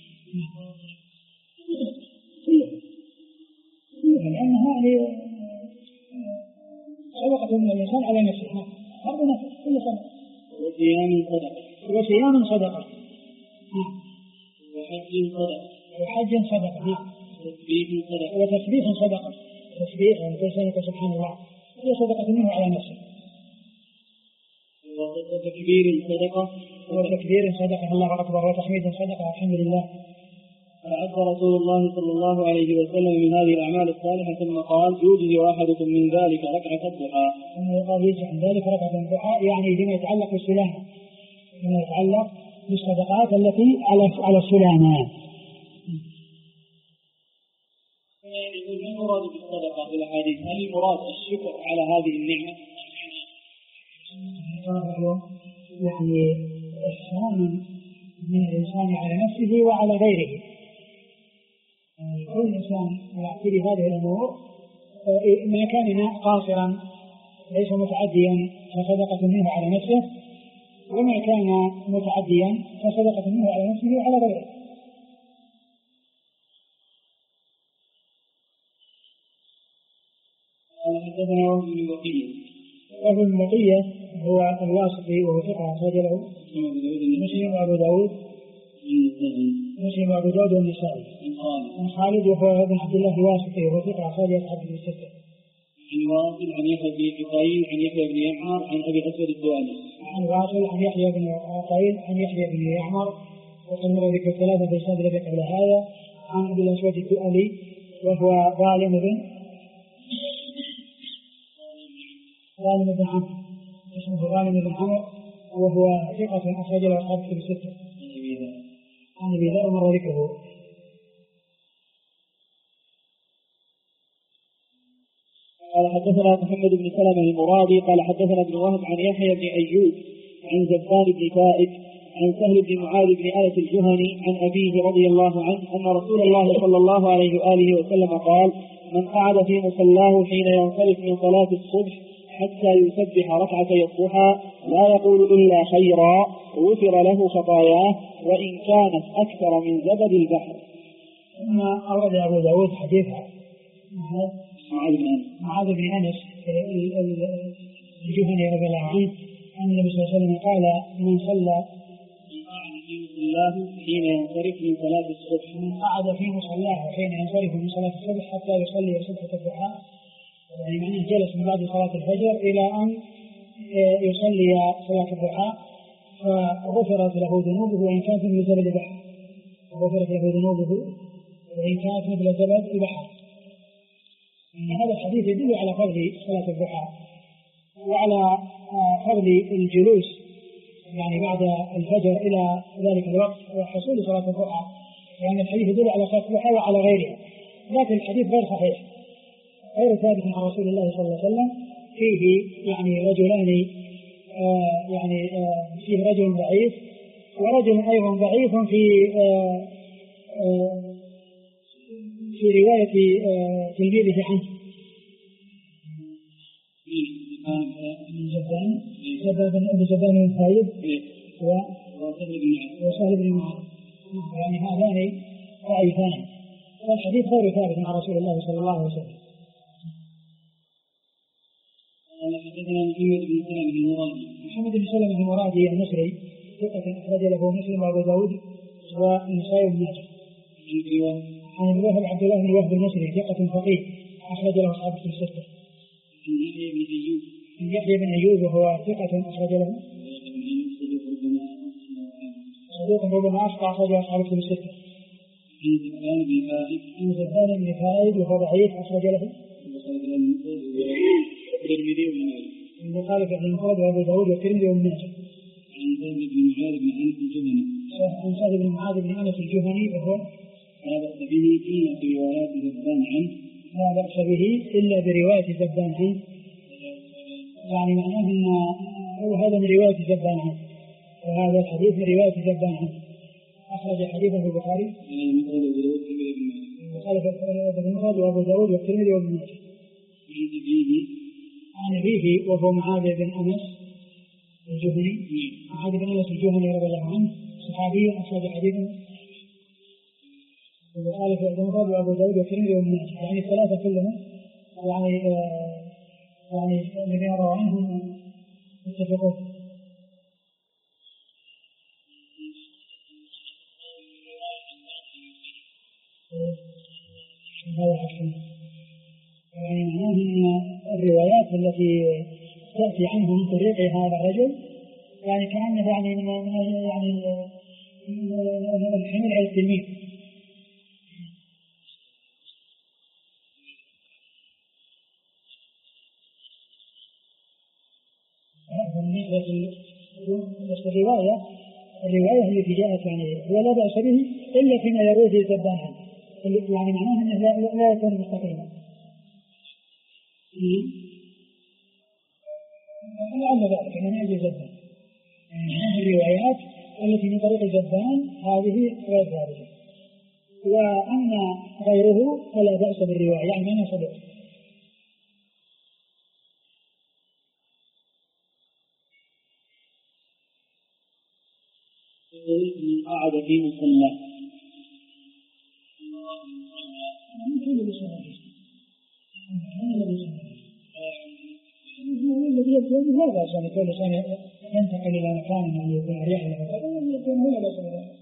لأنها هي صدقة من الإنسان على نفسه، هذا نفس كل صدقة. وصيام صدقة، وحج صدقة، وتسبيح صدقة، تسبيح وتسبيح سبحان الله هي صدقة منه على نفسه. وتكبير صدقة الله أكبر، وتحميد صدقة الحمد لله. فعد رسول الله صلى الله عليه وسلم من هذه الأعمال الصالحة، ثم قال يجزئ أحدكم من ذلك ركعة الضحى. قال يجزئ عن ذلك ركعة الضحى، يعني بما يتعلق بالسلامة، بما يتعلق بالصدقات التي على السلامة. يقول ما المراد بالصدقة في الأحاديث؟ هل المراد الشكر على هذه النعمة؟ يعني إحسان من الإنسان على نفسه وعلى غيره، كل إنسان يعتري هذه الأمور ما كان قاصرا ليس متعديا فصدقة منه على نفسه، وما كان متعديا فصدقة منه على نفسه وعلى غيره. حدثنا وابن بقية هو الواسطي وهو ثقة أخرج له مسلم وأبو داود والنسائي. عن خالد وهو ابن عبد الله الواسطي وهو ثقة أخرج أصحاب الستة. عن واصل عن يحيى بن عقيل عن يحيى بن يعمر عن أبي الأسود الدؤلي. عن واصل عن يحيى بن عقيل عن يحيى بن يعمر، وقد مر ذكر ثلاثة في الإسناد الذي قبل هذا. عن أبي الأسود الدؤلي وهو ظالم غانم بن عمرو، اسمه غانم بن عمرو، وهو ثقة أخرج له أصحاب الكتب الستة. عن أبي ذر مر ذكره. قال حدثنا محمد بن سلمة المرادي قال حدثنا ابن وهب عن يحيى بن أيوب عن زبان بن فائد عن سهل بن معاذ بن أنس الجهني عن أبيه رضي الله عنه أن رسول الله صلى الله عليه وآله وسلم قال: من قعد في مصلاه حين ينصرف من صلاة الصبح حتى يسبح ركعتي الضحى لا يقول إلا خيرا غفر له خطاياه وإن كانت أكثر من زبد البحر. ثم أورد أبو داود حديث معاذ بن أنس الجهني رضي الله عنه أن النبي صلى الله عليه وسلم قال: من صلى حين ينصرف من صلاة الصبح، من قعد في مصلاه حين ينصرف من صلاة الصبح حتى يصلي سبحة الضحى، يعني معناه جلس من بعد صلاة الفجر إلى أن يصلي صلاة الضحى فغفرت له ذنوبه وإن كانت مثل زبد البحر. غفرت له ذنوبه وإن كانت مثل زبد البحر. هذا الحديث يدل على فضل صلاة الضحى وعلى فضل الجلوس يعني بعد الفجر إلى ذلك الوقت وحصول صلاة الضحى، يعني الحديث يدل على صلاة الضحى وعلى غيرها، لكن الحديث غير صحيح، غير ثابت عن رسول الله صلى الله عليه وسلم. فيه يعني رجلان، فيه رجل ضعيف ورجل أيضا ضعيف في رواية تلميذه عنه زبان بن خالد وسهل بن معاذ، يعني هذان ضعيفان، والحديث غير ثابت عن رسول الله صلى الله عليه وسلم. محمد بن سلمة المرادي المصري ثقة أخرج له مسلم وأبو داود والنسائي بن ماجه. عن الوهب عبد الله بن وهب المصري ثقة فقيه أخرج له أصحاب الكتب الستة. عن يحيى بن أيوب وهو ثقة أخرج له صدوق ربما أخطأ أخرج له أصحاب الكتب الستة. عن زبان بن فائد وهو ضعيف أخرج له المخالف بن المفرد وأبو داود والترمذي وابن ماجه. عن سهل بن معاذ بن أنس الجهني وهو لا بأس به إلا بروايات زبان عنه، لا بأس به إلا برواية زبان عنه، يعني معناه أن هذا من رواية زبان عنه وهذا الحديث من رواية زبان عنه. أخرج حديثه في البخاري المخالف بن المفرد وأبو داود والترمذي وابن ماجه. عن أبيه وهو معاذ بن أنس الجهني، معاذ بن أنس الجهني رضي الله عنه صحابي أخرج حديثه وقال في المفرد وأبو داود والترمذي وابن ماجه، يعني الثلاثة كلهم يعني الذين رووا عنهم متفقون. يعني معناه أن الروايات التي تأتي عنه من طريق هذا الرجل يعني كأنه يعني الحمل على التلميذ. الرواية التي جاءت يعني هو لا بأس به إلا فيما يروي في زبان عنه، يعني معناه أنه لا يكون مستقيما. لعل ذلك من أجل زبان، هذه الروايات التي من طريق زبان هذه غير ثابتة، وأما غيره فلا بأس بالرواية، يعني أنا صدق. قعد في مصلى لا بأس أن كل سنة ينتقل إلى مكان أن يكون أريح له، لا بأس بذلك.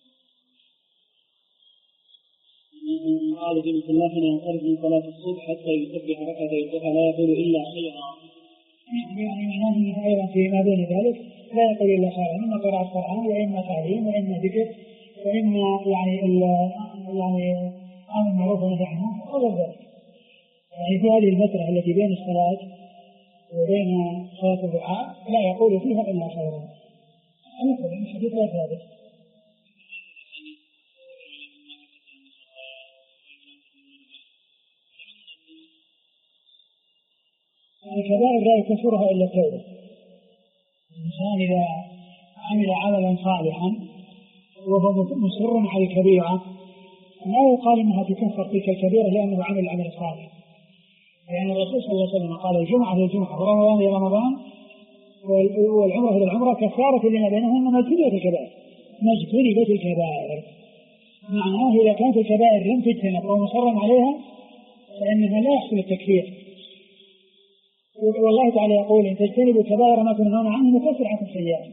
قال في مصلى حين ينصرف من صلاة الصبح حتى يسبح ركعتي الضحى لا يقول إلا خيرا، يعني معناه أيضا فيما بين ذلك لا يقول إلا خيرا، إما قراءة القرآن وإما تعليم وإما ذكر وإما يعني أمر معروف ونهي عنه وغير ذلك. يعني في هذه الفترة التي بين الصلاة وبين صلاة الضحى لا يقول فيها إلا خيرا. مثلا الحديث لا ثابت. الكبائر لا يكفرها إلا التوبة. الإنسان إذا عمل عملا صالحا وهو مصر على الكبيرة لا يقال إنها تكفر تلك الكبيرة لأنه عمل عمل صالح، لأن الرسول صلى الله عليه وسلم قال الجمعة للجمعة ورمضان إلى رمضان والعمرة إلى العمرة كفارة لما بينهن ما اجتنبت الكبائر. معناه إذا كانت الكبائر لم تجتنب ومصر عليها فإنها لا يحصل التكفير. والله تعالى يقول إن تجتنبوا الكبائر ما تنهون عنه نكفر عنكم سيئات.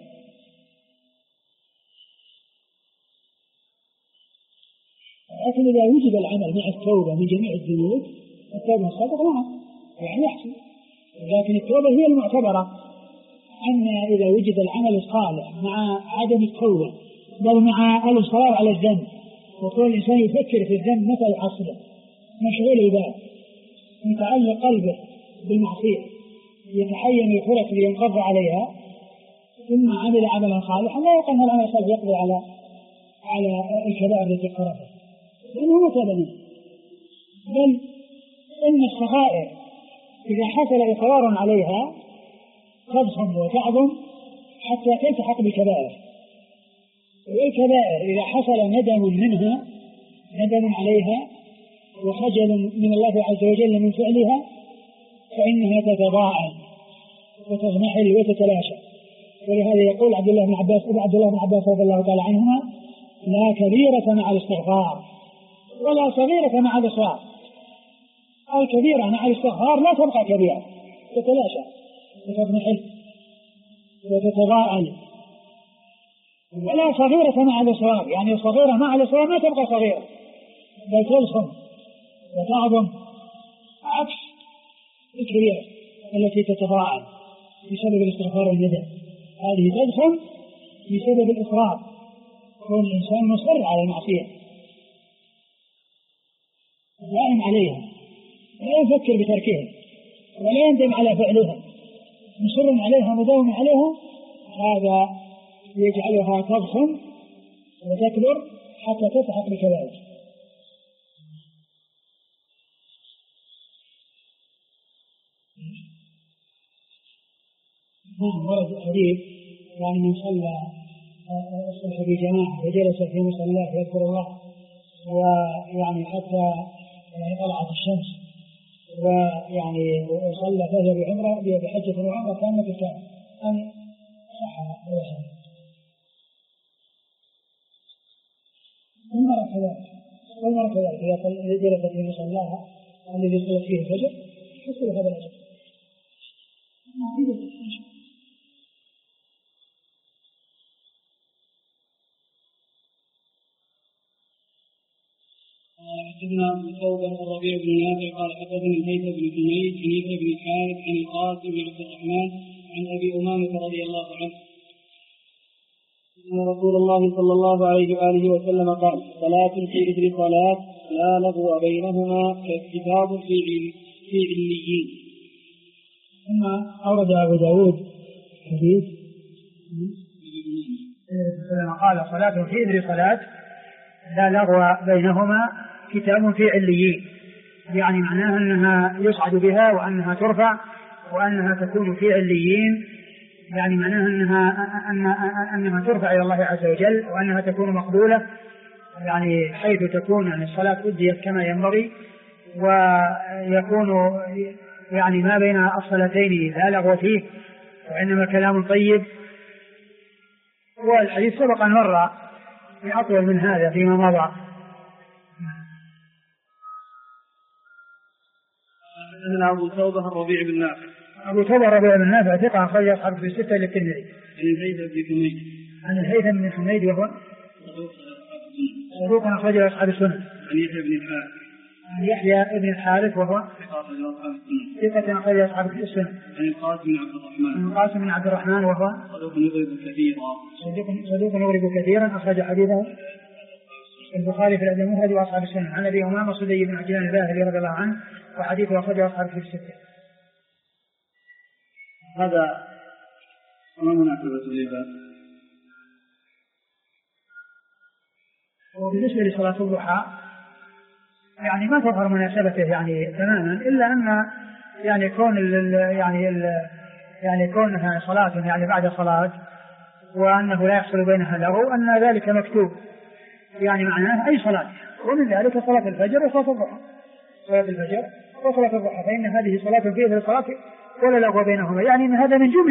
لكن إذا وجد العمل مع التوبة من جميع الذنوب التوبة الصادقة نعم يعني يحصل، لكن التوبة هي المعتبرة. أما إذا وجد العمل الصالح مع عدم التوبة بل مع الإصرار على الذنب وكل الإنسان يفكر في الذنب متى يحصله، مشغول البال متعلق قلبه بالمعصية يتحين الفرص لينقض عليها ثم عمل عملا صالحا لا يقال أن العمل الصالح يقضي على الكبائر التي اقترفها لأنه ما تاب منه. بل إن الصغائر إذا حصل إقرار عليها تضخم وتعظم حتى تلتحق بالكبائر، والكبائر إذا حصل ندم منها ندم عليها وخجل من الله عز وجل من فعلها فإنها تتضاعف وتضمحل وتتلاشى. ولهذا يقول عبد الله بن عباس رضي الله تعالى عنهما لا كبيرة مع الاستغفار ولا صغيرة مع الإصرار. الكبيرة مع الاستغفار لا تبقى كبيرة تتلاشى وتضمحل وتتضاعف، ولا صغيرة مع الإصرار يعني الصغيرة مع الإصرار ما تبقى صغيرة بل تضخم وتعظم عكس الكبيرة التي تتضاعف بسبب الاستغفار والندم. هذه تضخم بسبب الإصرار كون الإنسان مصر على المعصية دائم عليها لا يفكر بتركها ولا يندم على فعلها مصر عليها مداوم عليها، هذا يجعلها تضخم وتكبر حتى تلتحق بكبائر. ورد حديث يعني من صلى الصبح بجماعة وجلس في مصلاه يذكر الله ويعني حتى طلعت الشمس ويعني صلى فهي بعمرة بحجة وعمرة كانت الكعبة أن صح ولا شيء. المرة كذلك إذا جلست في مصلاها الذي صلت فيه الفجر حصل هذا الأجر. حدثنا ابو ثوبة الربيع بن نافع قال حدثني الهيثم بن حميد عن يحيى بن الحارث عن القاسم بن عبد الرحمن عن ابي امامه رضي الله عنه ان رسول الله صلى الله عليه واله وسلم قال صلاة في اثر صلاة لا لغو بينهما ككتاب في عليين. ثم اورد ابو داود حديث قال صلاة في اثر صلاة لا لغو بينهما كتاب في عليين، يعني معناها أنها يصعد بها وأنها ترفع وأنها تكون في عليين، يعني معناها أنها ترفع إلى الله عز وجل وأنها تكون مقبولة، يعني حيث تكون الصلاة أديت كما ينبغي ويكون يعني ما بين الصلاتين لا لغو فيه وإنما كلام طيب. والحديث سبق أن مر أطول من هذا فيما مضى. حدثنا أبو ثوبة الربيع بن نافع. أبو ثوبة الربيع بن نافع ثقة أخرج أصحابه في الستة للترمذي. عن الهيثم بن حميد وهو صدوق أخرج أصحاب السنن. عن يحيى بن الحارث وهو ثقة أخرج أصحاب السنن. عن القاسم بن عبد الرحمن وهو صدوق يغرب كثيرا أخرج حديثه البخاري في الأدب المفرد وأصحاب السنن. عن أبي أمامة صدي بن عجلان الباهلي رضي الله عنه وحديثه أخرجه أصحاب في الستة. هذا ما مناسبة الإباء. وبالنسبة لصلاة الضحى يعني ما تظهر مناسبته يعني تماما، إلا أن يعني كونها صلاة يعني بعد صلاة، وأنه لا يحصل بينها لغو، أن ذلك مكتوب، يعني معناه أي صلاة، ومن ذلك صلاة الفجر وصلاة الضحى. صلاة الفجر وصلاة الضحى فإن هذه صلاة في الصلاة ولا لغو بينهما، يعني أن هذا من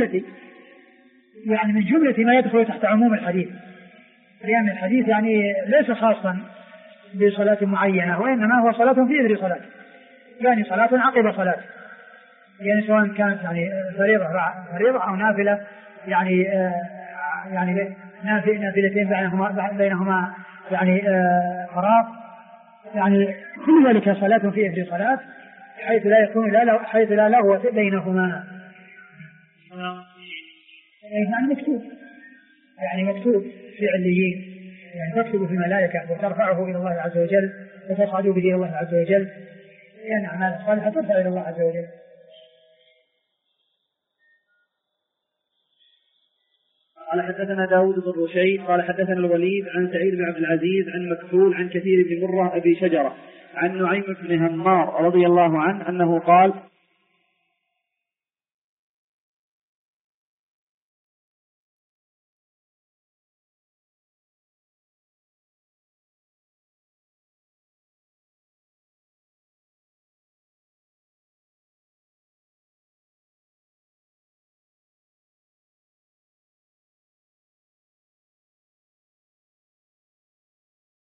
جملة ما يدخل تحت عموم الحديث، لأن الحديث يعني ليس خاصا بصلاة معينة، وإنما هو صلاة في إثر صلاة، يعني صلاة عقب صلاة، يعني سواء كانت يعني فريضة أو نافلة، يعني نافلتين بينهما يعني فراغ، يعني كل ذلك صلاة في إثر صلاة، حيث لا لغو بينهما. يعني مكتوب في عليين، يعني تكتب في الملائكة وترفعه إلى الله عز وجل وتصعد به إلى الله عز وجل، يعني أعمال الصالحة ترفع إلى الله عز وجل. قال حدثنا داود بن رشيد قال حدثنا الوليد عن سعيد بن عبد العزيز عن مكحول عن كثير بن مرة أبي شجرة عن نعيم بن همار رضي الله عنه أنه قال